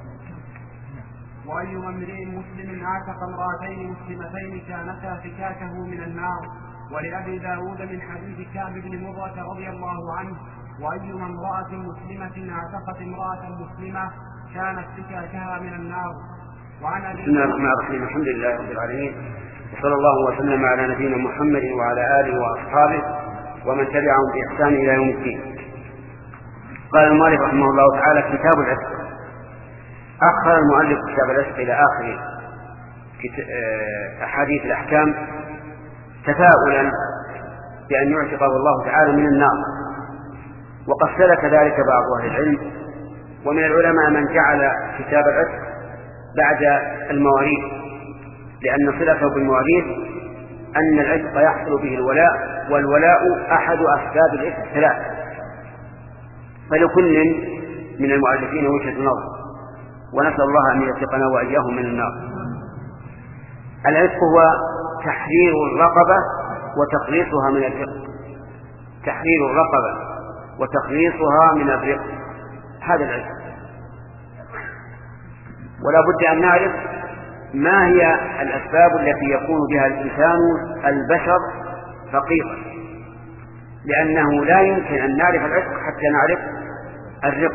وأي امرئ مسلم اعتق امرأتين مسلمتين كانتا فكاكه من النار. ولأبي داود من حديث كعب بن مرة رضي الله عنه: وأي امرأة مسلمة اعتقت امرأة مسلمة كانت فكاكها من النار. وعن أبي
بسم الله الرحمن الرحيم. الحمد لله رب العالمين، وصلى الله وسلم على نبينا محمد وعلى آله وأصحابه ومن تبعهم بإحسان إلى يوم الدين. قال المؤلف رحمه الله تعالى: كتاب العتق. أخر المؤلف كتاب العتق إلى آخر أحاديث الأحكام تفاؤلا بأن يعتقه الله تعالى من النار. وقد سلك ذلك بعض أهل العلم، ومن العلماء من جعل كتاب العتق بعد المواريث، لأن صلته بالمواريث أن العتق يحصل به الولاء، والولاء أحد أسباب العتق الثلاث، فلكل من المؤلفين وجهة نظر، ونسأل الله أن يوفقنا وإياهم من النار. العتق هو تحرير الرقبة وتخليصها من الرق. تحرير الرقبة وتخليصها من الرق، هذا العتق. ولا بد أن نعرف ما هي الأسباب التي يكون بها الإنسان البشر رقيقا، لأنه لا يمكن أن نعرف العتق حتى نعرف الرق.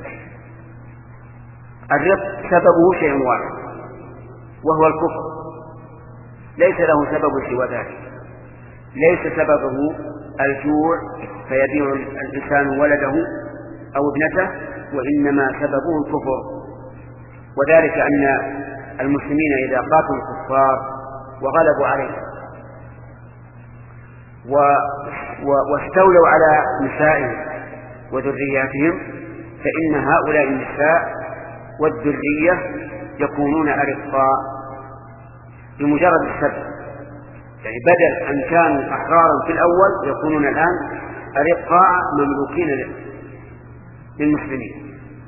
الرق سببه شيء واحد وهو الكفر، ليس له سبب سوى ذلك. ليس سببه الجوع فيبيع الإنسان ولده أو ابنته، وإنما سببه الكفر. وذلك أن المسلمين إذا قاتلوا الكفار وغلبوا عليهم و... و... واستولوا على نسائهم وذرياتهم، فإن هؤلاء النساء والذرية يكونون أرقاء بمجرد السبب. يعني بدل أن كانوا أحرارا في الأول يكونون الآن أرقاء مملوكين للمسلمين.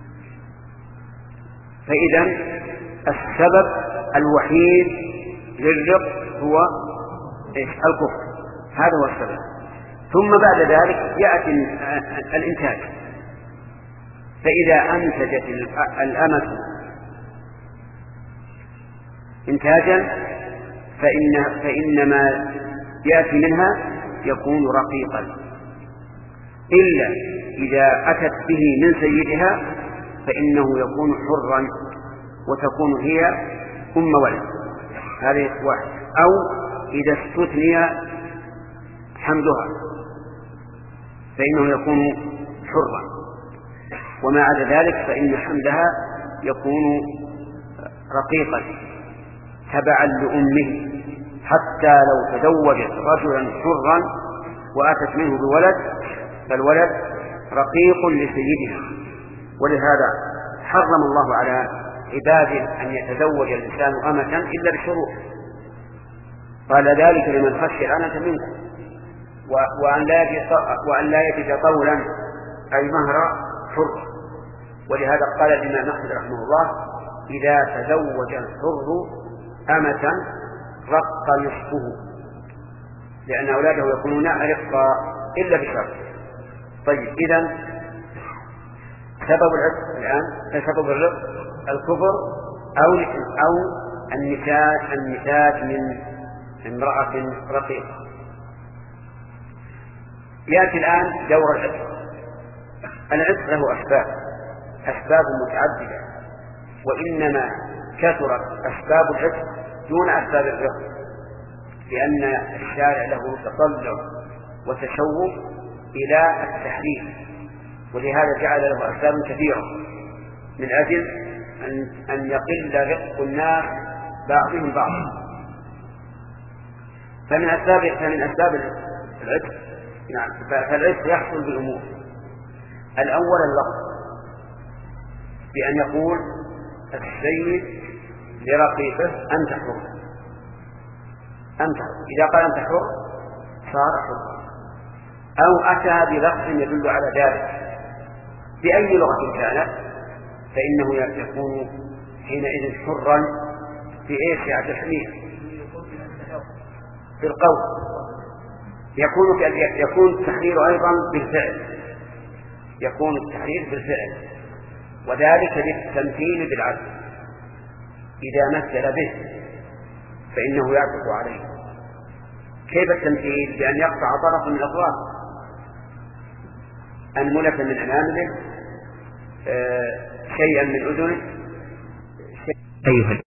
فإذا السبب الوحيد للرق هو الكفر، هذا هو السبب. ثم بعد ذلك يأتي الإنتاج، فإذا أنتجت الأمة إنتاجا فإن فإنما يأتي منها يكون رقيقا، إلا إذا أتت به من سيدها فإنه يكون حرا وتكون هي أم ولد. هذه واحد. أو إذا استثني حملها فإنه يكون حرا، وما عدا ذلك فإن حملها يكون رقيقا تبعا لأمه، حتى لو تزوجت رجلا حرا وأتت منه بولد فالولد رقيق لسيدها. ولهذا حرم الله على عباده أن يتزوج الإنسان أمة إلا بشروط. قال ذلك لمن خشي العنة منكم وأن لا يجد وأن لا يجد طولا أي مهر حر. ولهذا قال الإمام أحمد رحمه الله إذا تزوج الحر أمة رق نصفه، لأن أولاده يكونون رقا إلا بشرط. طيب إذن سبب العتق الآن سبب الرق الكفر أو أو النتاج النتاج من امرأة رقيقة. يأتي الآن دور العتق. العتق له أسباب أسباب متعددة، وإنما كثرت أسباب العتق دون أسباب الرق، لأن الشارع له تطلع وتشوق إلى التحريم، ولهذا جعل له أسباب كثيرة من أجل أن, أن يقل رق الناس بعضهم بعضا. فمن أسباب فمن أسباب العتق نعم فالعتق يحصل بالأمور. الأول اللفظ، بأن يقول السيد لرقيقه أنت حر، أنت حر. إذا قال أنت حر صار حر، أو أتى بلفظ يدل على ذلك بأي لغة كانت، فإنه يكون حينئذ حرا في إيش يا تحميل في القول. يكون يكون التحرير أيضا بالفعل، يكون التحرير بالفعل، وذلك بالتمثيل بالعدل. إذا مثل به فإنه يعتق عليه. كيف التمثيل؟ بأن يقطع طرف من الأطراف، أنملة من أنامله، آه شيئا من أذنه.
أيها